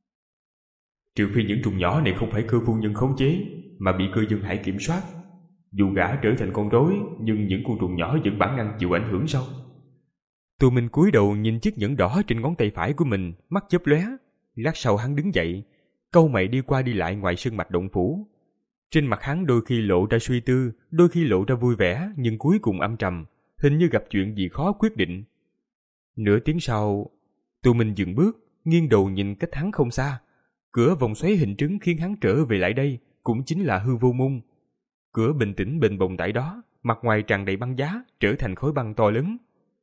Trừ phi những trùng nhỏ này không phải Cơ phu nhân khống chế, mà bị Cơ Dương Hải kiểm soát. Dù gã trở thành con rối, nhưng những con trùng nhỏ vẫn bản năng chịu ảnh hưởng sao? Tô Minh cúi đầu nhìn chiếc nhẫn đỏ trên ngón tay phải của mình, mắt chớp lóe. Lát sau hắn đứng dậy, cau mày đi qua đi lại ngoài sân mạch động phủ. Trên mặt hắn đôi khi lộ ra suy tư, đôi khi lộ ra vui vẻ, nhưng cuối cùng âm trầm, hình như gặp chuyện gì khó quyết định. Nửa tiếng sau, Tô Minh dừng bước, nghiêng đầu nhìn cách hắn không xa. Cửa vòng xoáy hình trứng khiến hắn trở về lại đây, cũng chính là Hư Vô Môn. Cửa bình tĩnh bềnh bồng tại đó, mặt ngoài tràn đầy băng giá, trở thành khối băng to lớn.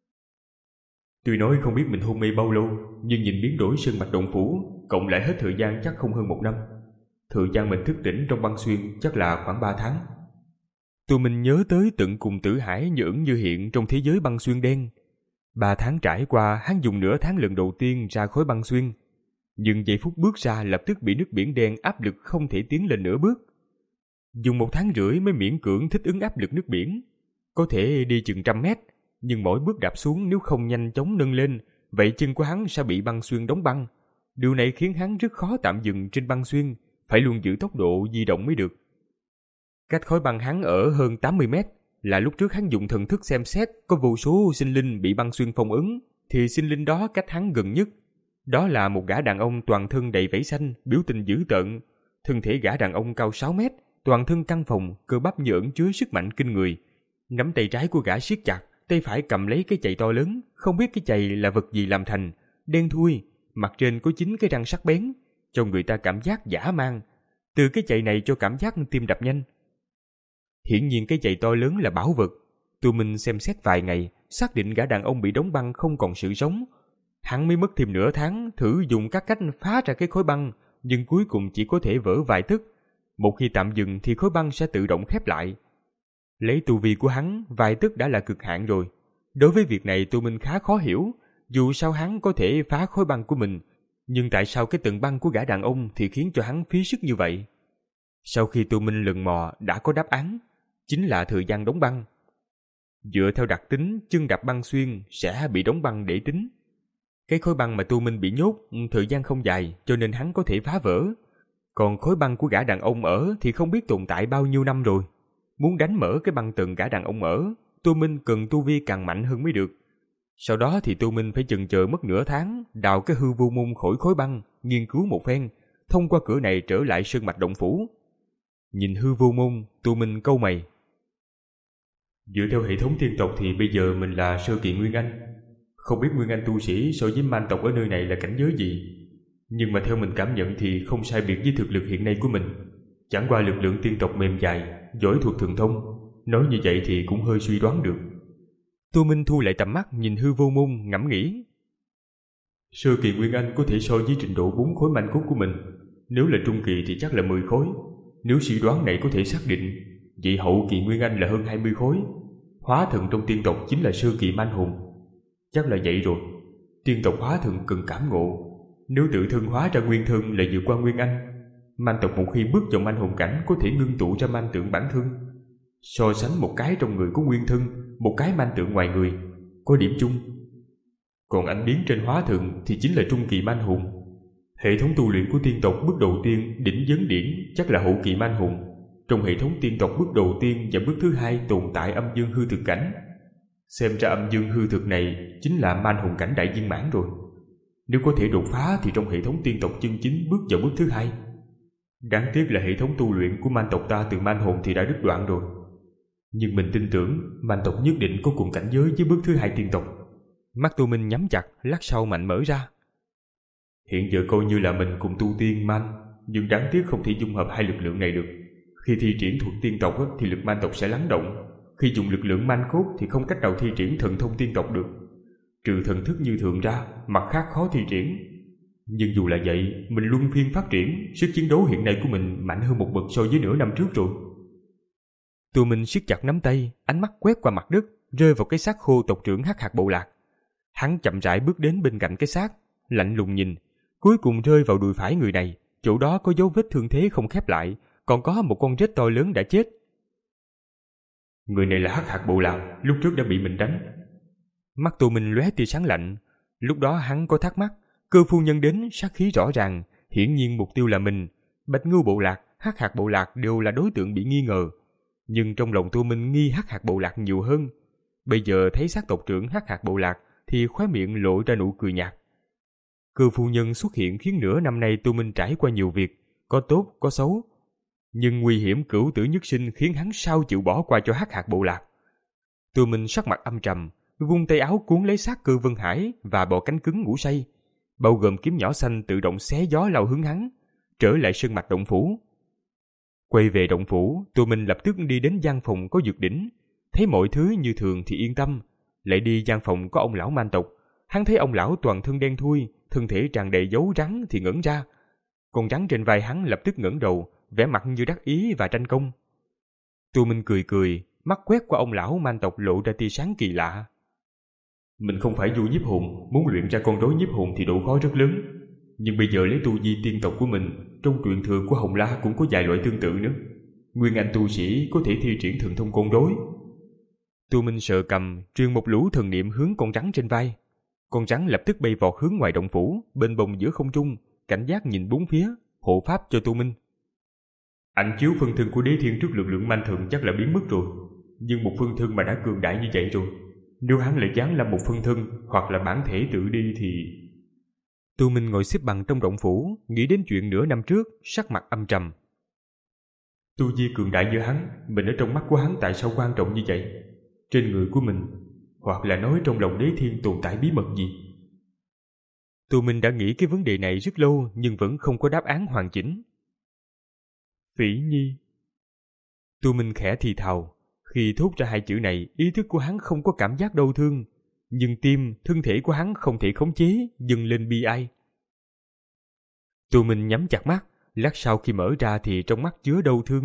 Tuy nói không biết mình hôn mê bao lâu, nhưng nhìn biến đổi sơn mạch động phủ, cộng lại hết thời gian chắc không hơn một năm. Thời gian mình thức tỉnh trong băng xuyên chắc là khoảng ba tháng. Tụi mình nhớ tới tận cùng Tử Hải như ẩn như hiện trong thế giới băng xuyên đen. Ba tháng trải qua, hắn dùng nửa tháng lần đầu tiên ra khối băng xuyên. Nhưng giây phút bước ra lập tức bị nước biển đen áp lực không thể tiến lên nửa bước. Dùng một tháng rưỡi mới miễn cưỡng thích ứng áp lực nước biển. Có thể đi chừng trăm mét, nhưng mỗi bước đạp xuống nếu không nhanh chóng nâng lên, vậy chân của hắn sẽ bị băng xuyên đóng băng. Điều này khiến hắn rất khó tạm dừng trên băng xuyên, phải luôn giữ tốc độ di động mới được. Cách khối băng hắn ở hơn tám mươi mét, là lúc trước hắn dùng thần thức xem xét có vô số sinh linh bị băng xuyên phong ấn, thì sinh linh đó cách hắn gần nhất. Đó là một gã đàn ông toàn thân đầy vảy xanh, biểu tình dữ tợn. Thân thể gã đàn ông cao sáu mét, toàn thân căng phồng, cơ bắp như ẩn chứa sức mạnh kinh người. Nắm tay trái của gã siết chặt, tay phải cầm lấy cái chày to lớn, không biết cái chày là vật gì làm thành, đen thui, mặt trên có chín cái răng sắc bén, cho người ta cảm giác dã man. Từ cái chày này cho cảm giác tim đập nhanh. Hiển nhiên cái chày to lớn là bảo vật. Tụi mình xem xét vài ngày, xác định gã đàn ông bị đóng băng không còn sự sống. Hắn mới mất thêm nửa tháng thử dùng các cách phá ra cái khối băng, nhưng cuối cùng chỉ có thể vỡ vài tấc. Một khi tạm dừng thì khối băng sẽ tự động khép lại. Lấy tu vi của hắn, vài tấc đã là cực hạn rồi. Đối với việc này tụi mình khá khó hiểu. Dù sao hắn có thể phá khối băng của mình, nhưng tại sao cái tầng băng của gã đàn ông thì khiến cho hắn phí sức như vậy? Sau khi tụi mình lần mò đã có đáp án, chính là thời gian đóng băng. Dựa theo đặc tính, chân đạp băng xuyên sẽ bị đóng băng để tính. Cái khối băng mà Tu Minh bị nhốt thời gian không dài, cho nên hắn có thể phá vỡ. Còn khối băng của gã đàn ông ở thì không biết tồn tại bao nhiêu năm rồi. Muốn đánh mở cái băng tầng gã đàn ông ở, Tu Minh cần tu vi càng mạnh hơn mới được. Sau đó thì Tu Minh phải chần chờ mất nửa tháng, đào cái Hư Vô Môn khỏi khối băng, nghiên cứu một phen, thông qua cửa này trở lại sơn mạch động phủ. Nhìn Hư Vô Môn, Tu Minh cau mày. Dựa theo hệ thống tiên tộc thì bây giờ mình là sơ kỳ Nguyên Anh. Không biết Nguyên Anh tu sĩ so với man tộc ở nơi này là cảnh giới gì, nhưng mà theo mình cảm nhận thì không sai biệt với thực lực hiện nay của mình. Chẳng qua lực lượng tiên tộc mềm dài, giỏi thuật thần thông. Nói như vậy thì cũng hơi suy đoán được. Tô Minh thu lại tầm mắt nhìn Hư Vô Môn ngẫm nghĩ. Sơ kỳ Nguyên Anh có thể so với trình độ bốn khối manh cốt của mình. Nếu là trung kỳ thì chắc là mười khối. Nếu suy đoán này có thể xác định, vậy hậu kỳ Nguyên Anh là hơn hai mươi khối. Hóa thần trong tiên tộc chính là sơ kỳ manh hồn. Chắc là vậy rồi. Tiên tộc hóa thần cần cảm ngộ. Nếu tự thân hóa ra nguyên thân là vượt qua nguyên anh, man tộc một khi bước vào manh hồn cảnh có thể ngưng tụ ra man tượng bản thân. So sánh một cái trong người có nguyên thân, một cái man tượng ngoài người, có điểm chung. Còn anh biến trên hóa thần thì chính là trung kỳ man hồn. Hệ thống tu luyện của tiên tộc bước đầu tiên đỉnh vấn điển chắc là hậu kỳ man hồn. Trong hệ thống tiên tộc bước đầu tiên và bước thứ hai tồn tại âm dương hư thực cảnh. Xem ra âm dương hư thực này chính là man hồn cảnh đại viên mãn rồi. Nếu có thể đột phá thì trong hệ thống tiên tộc chân chính bước vào bước thứ hai. Đáng tiếc là hệ thống tu luyện của man tộc ta từ man hồn thì đã đứt đoạn rồi. Nhưng mình tin tưởng man tộc nhất định có cùng cảnh giới với bước thứ hai tiên tộc. Mắt Tô Minh nhắm chặt, lát sau mạnh mở ra. Hiện giờ coi như là mình cùng tu tiên man, nhưng đáng tiếc không thể dung hợp hai lực lượng này được. Khi thi triển thuật tiên tộc thì lực man tộc sẽ lắng động. Khi dùng lực lượng man cốt thì không cách nào thi triển thần thông tiên tộc được. Trừ thần thức như thường ra, mặt khác khó thi triển. Nhưng dù là vậy, mình luân phiên phát triển, sức chiến đấu hiện nay của mình mạnh hơn một bậc so với nửa năm trước rồi. Tô Minh siết chặt nắm tay, ánh mắt quét qua mặt đất, rơi vào cái xác khô tộc trưởng Hắc Hạc Bộ Lạc. Hắn chậm rãi bước đến bên cạnh cái xác, lạnh lùng nhìn, cuối cùng rơi vào đùi phải người này, chỗ đó có dấu vết thương thế không khép lại, còn có một con rết to lớn đã chết. Người này là Hắc Hạc Bộ Lạc, lúc trước đã bị mình đánh. Mắt Tô Minh lóe tia sáng lạnh, lúc đó hắn có thắc mắc, Cơ phu nhân đến sát khí rõ ràng, hiển nhiên mục tiêu là mình. Bạch Ngưu Bộ Lạc, Hắc Hạc Bộ Lạc đều là đối tượng bị nghi ngờ, nhưng trong lòng Tô Minh nghi Hắc Hạc Bộ Lạc nhiều hơn. Bây giờ thấy xác tộc trưởng Hắc Hạc Bộ Lạc thì khóe miệng lộ ra nụ cười nhạt. Cơ phu nhân xuất hiện khiến nửa năm nay Tô Minh trải qua nhiều việc, có tốt có xấu, nhưng nguy hiểm cửu tử nhất sinh khiến hắn sao chịu bỏ qua cho Hắc Hạc Bộ Lạc. Tô Minh sắc mặt âm trầm, vung tay áo cuốn lấy xác Cơ Vân Hải và bộ cánh cứng ngủ say, bao gồm kiếm nhỏ xanh tự động xé gió lao hướng hắn, trở lại sơn mạch động phủ. Quay về động phủ, Tô Minh lập tức đi đến gian phòng có dược đỉnh, thấy mọi thứ như thường thì yên tâm, lại đi gian phòng có ông lão man tộc. Hắn thấy ông lão toàn thân đen thui, thân thể tràn đầy dấu rắn thì ngẩn ra. Con rắn trên vai hắn lập tức ngẩng đầu, vẻ mặt như đắc ý và tranh công. Tô Minh cười cười, mắt quét qua ông lão man tộc lộ ra tia sáng kỳ lạ. Mình không phải vua nhiếp hồn, muốn luyện ra con rối nhiếp hồn thì độ khó rất lớn. Nhưng bây giờ lấy tu vi tiên tộc của mình, trong truyền thừa của Hồng La cũng có vài loại tương tự nữa. Nguyên anh tu sĩ có thể thi triển thần thông con rối. Tô Minh sờ cầm, truyền một lũ thần niệm hướng con rắn trên vai. Con rắn lập tức bay vọt hướng ngoài động phủ, bên bồng giữa không trung, cảnh giác nhìn bốn phía, hộ pháp cho Tô Minh. Ảnh chiếu phân thân của đế thiên trước lực lượng manh thần chắc là biến mất rồi, nhưng một phân thân mà đã cường đại như vậy rồi, nếu hắn lại giáng lâm một phân thân hoặc là bản thể tự đi thì... Tô Minh ngồi xếp bằng trong động phủ, nghĩ đến chuyện nửa năm trước, sắc mặt âm trầm. Tu vi cường đại như hắn, mình ở trong mắt của hắn tại sao quan trọng như vậy? Trên người của mình, hoặc là nói trong lòng đế thiên tồn tại bí mật gì? Tô Minh đã nghĩ cái vấn đề này rất lâu nhưng vẫn không có đáp án hoàn chỉnh. Phỉ Nhi. Tô Minh khẽ thì thào, khi thốt ra hai chữ này, ý thức của hắn không có cảm giác đau thương, nhưng tim, thân thể của hắn không thể khống chế, dâng lên bi ai. Tô Minh nhắm chặt mắt, lát sau khi mở ra thì trong mắt chứa đau thương.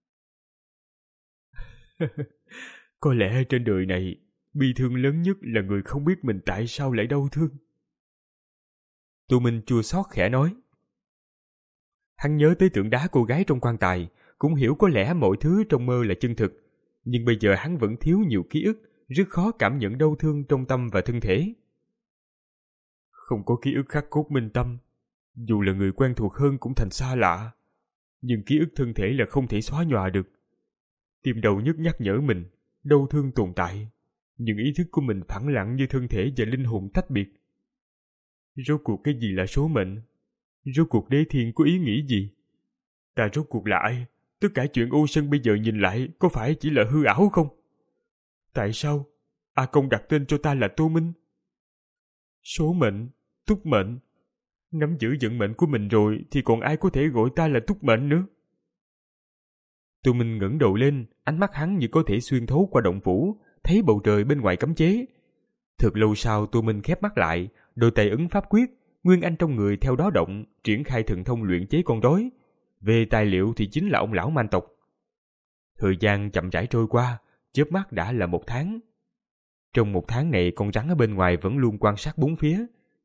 Có lẽ trên đời này, bi thương lớn nhất là người không biết mình tại sao lại đau thương. Tô Minh chua xót khẽ nói. Hắn nhớ tới tượng đá cô gái trong quan tài, cũng hiểu có lẽ mọi thứ trong mơ là chân thực, nhưng bây giờ hắn vẫn thiếu nhiều ký ức, rất khó cảm nhận đau thương trong tâm và thân thể. Không có ký ức khắc cốt minh tâm, dù là người quen thuộc hơn cũng thành xa lạ, nhưng ký ức thân thể là không thể xóa nhòa được. Tim đầu nhất nhắc nhở mình, đau thương tồn tại, nhưng ý thức của mình phẳng lặng như thân thể và linh hồn tách biệt. Rốt cuộc cái gì là số mệnh? Rốt cuộc đế thiên có ý nghĩ gì? Ta rốt cuộc là ai? Tất cả chuyện ô sân bây giờ nhìn lại có phải chỉ là hư ảo không? Tại sao A Công đặt tên cho ta là Tô Minh? Số mệnh, túc mệnh. Nắm giữ vận mệnh của mình rồi thì còn ai có thể gọi ta là túc mệnh nữa? Tô Minh ngẩng đầu lên, ánh mắt hắn như có thể xuyên thấu qua động phủ, thấy bầu trời bên ngoài cấm chế. Thật lâu sau Tô Minh khép mắt lại, đôi tay ấn pháp quyết, nguyên anh trong người theo đó động, triển khai thần thông luyện chế con rối. Về tài liệu thì chính là ông lão man tộc. Thời gian chậm rãi trôi qua, chớp mắt đã là một tháng. Trong một tháng này con rắn ở bên ngoài vẫn luôn quan sát bốn phía,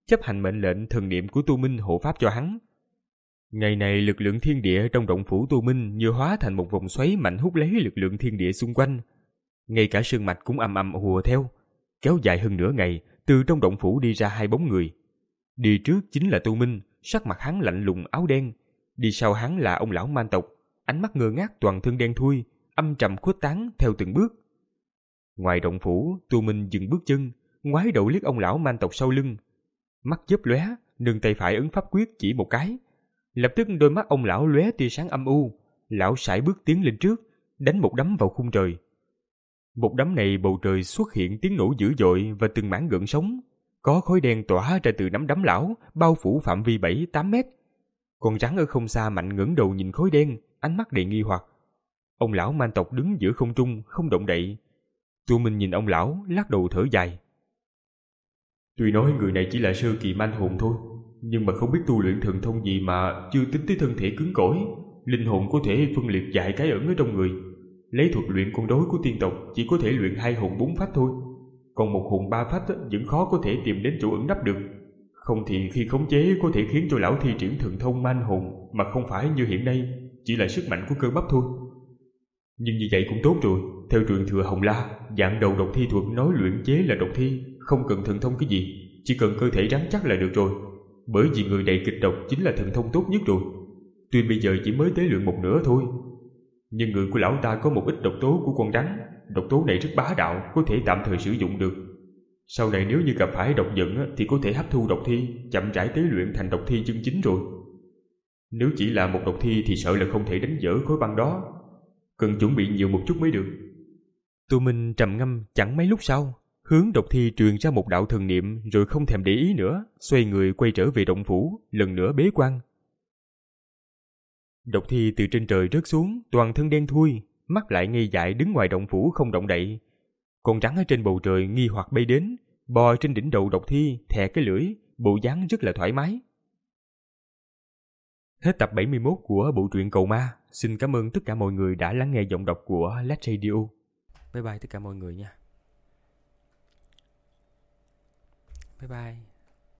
chấp hành mệnh lệnh thần niệm của Tu Minh hộ pháp cho hắn. Ngày này lực lượng thiên địa trong động phủ Tu Minh như hóa thành một vòng xoáy mạnh hút lấy lực lượng thiên địa xung quanh. Ngay cả sơn mạch cũng ầm ầm hùa theo. Kéo dài hơn nửa ngày, từ trong động phủ đi ra hai bóng người. Đi trước chính là Tu Minh, sắc mặt hắn lạnh lùng áo đen. Đi sau hắn là ông lão man tộc, ánh mắt ngơ ngác toàn thân đen thui, âm trầm khuếch tán theo từng bước. Ngoài động phủ, Tu Minh dừng bước chân, ngoái đầu liếc ông lão man tộc sau lưng. Mắt chớp lóe, nâng tay phải ấn pháp quyết chỉ một cái. Lập tức đôi mắt ông lão lóe tia sáng âm u, lão sải bước tiến lên trước, đánh một đấm vào khung trời. Một đấm này bầu trời xuất hiện tiếng nổ dữ dội và từng mảng gợn sóng, có khói đen tỏa ra từ nắm đấm lão, bao phủ phạm vi bảy tám mét. Con rắn ở không xa mạnh ngẩng đầu nhìn khói đen, ánh mắt đầy nghi hoặc. Ông lão man tộc đứng giữa không trung, không động đậy. Tu Minh nhìn ông lão, lắc đầu thở dài. Tuy nói người này chỉ là sơ kỳ man hồn thôi, nhưng mà không biết tu luyện thần thông gì mà chưa tính tới thân thể cứng cỏi, linh hồn có thể phân liệt vài cái ẩn ở trong người. Lấy thuật luyện con rối của tiên tộc chỉ có thể luyện hai hồn bốn phách thôi, còn một hồn ba phách vẫn khó có thể tìm đến chỗ ẩn nấp được. Không thì khi khống chế có thể khiến cho lão thi triển thần thông man hồn, mà không phải như hiện nay chỉ là sức mạnh của cơ bắp thôi. Nhưng như vậy cũng tốt rồi. Theo truyền thừa Hồng La, dạng đầu độc thi thuật nói luyện chế là độc thi, không cần thần thông cái gì, chỉ cần cơ thể rắn chắc là được rồi. Bởi vì người đầy kịch độc chính là thần thông tốt nhất rồi. Tuy bây giờ chỉ mới tế luyện một nửa thôi, nhưng người của lão ta có một ít độc tố của con rắn. Độc tố này rất bá đạo, có thể tạm thời sử dụng được. Sau này nếu như gặp phải độc giận thì có thể hấp thu độc thi, chậm rãi tế luyện thành độc thi chân chính rồi. Nếu chỉ là một độc thi thì sợ là không thể đánh vỡ khối băng đó, cần chuẩn bị nhiều một chút mới được. Tu Minh trầm ngâm chẳng mấy lúc sau, hướng độc thi truyền ra một đạo thần niệm, rồi không thèm để ý nữa, xoay người quay trở về động phủ, lần nữa bế quan. Độc thi từ trên trời rớt xuống, toàn thân đen thui, mắt lại ngây dại đứng ngoài động phủ không động đậy. Con rắn ở trên bầu trời nghi hoặc bay đến, bò trên đỉnh đầu độc thi, thè cái lưỡi, bộ dáng rất là thoải mái. Hết tập bảy mươi mốt của bộ truyện Cầu Ma. Xin cảm ơn tất cả mọi người đã lắng nghe giọng đọc của Lát Radio. Bye bye tất cả mọi người nha. Bye bye.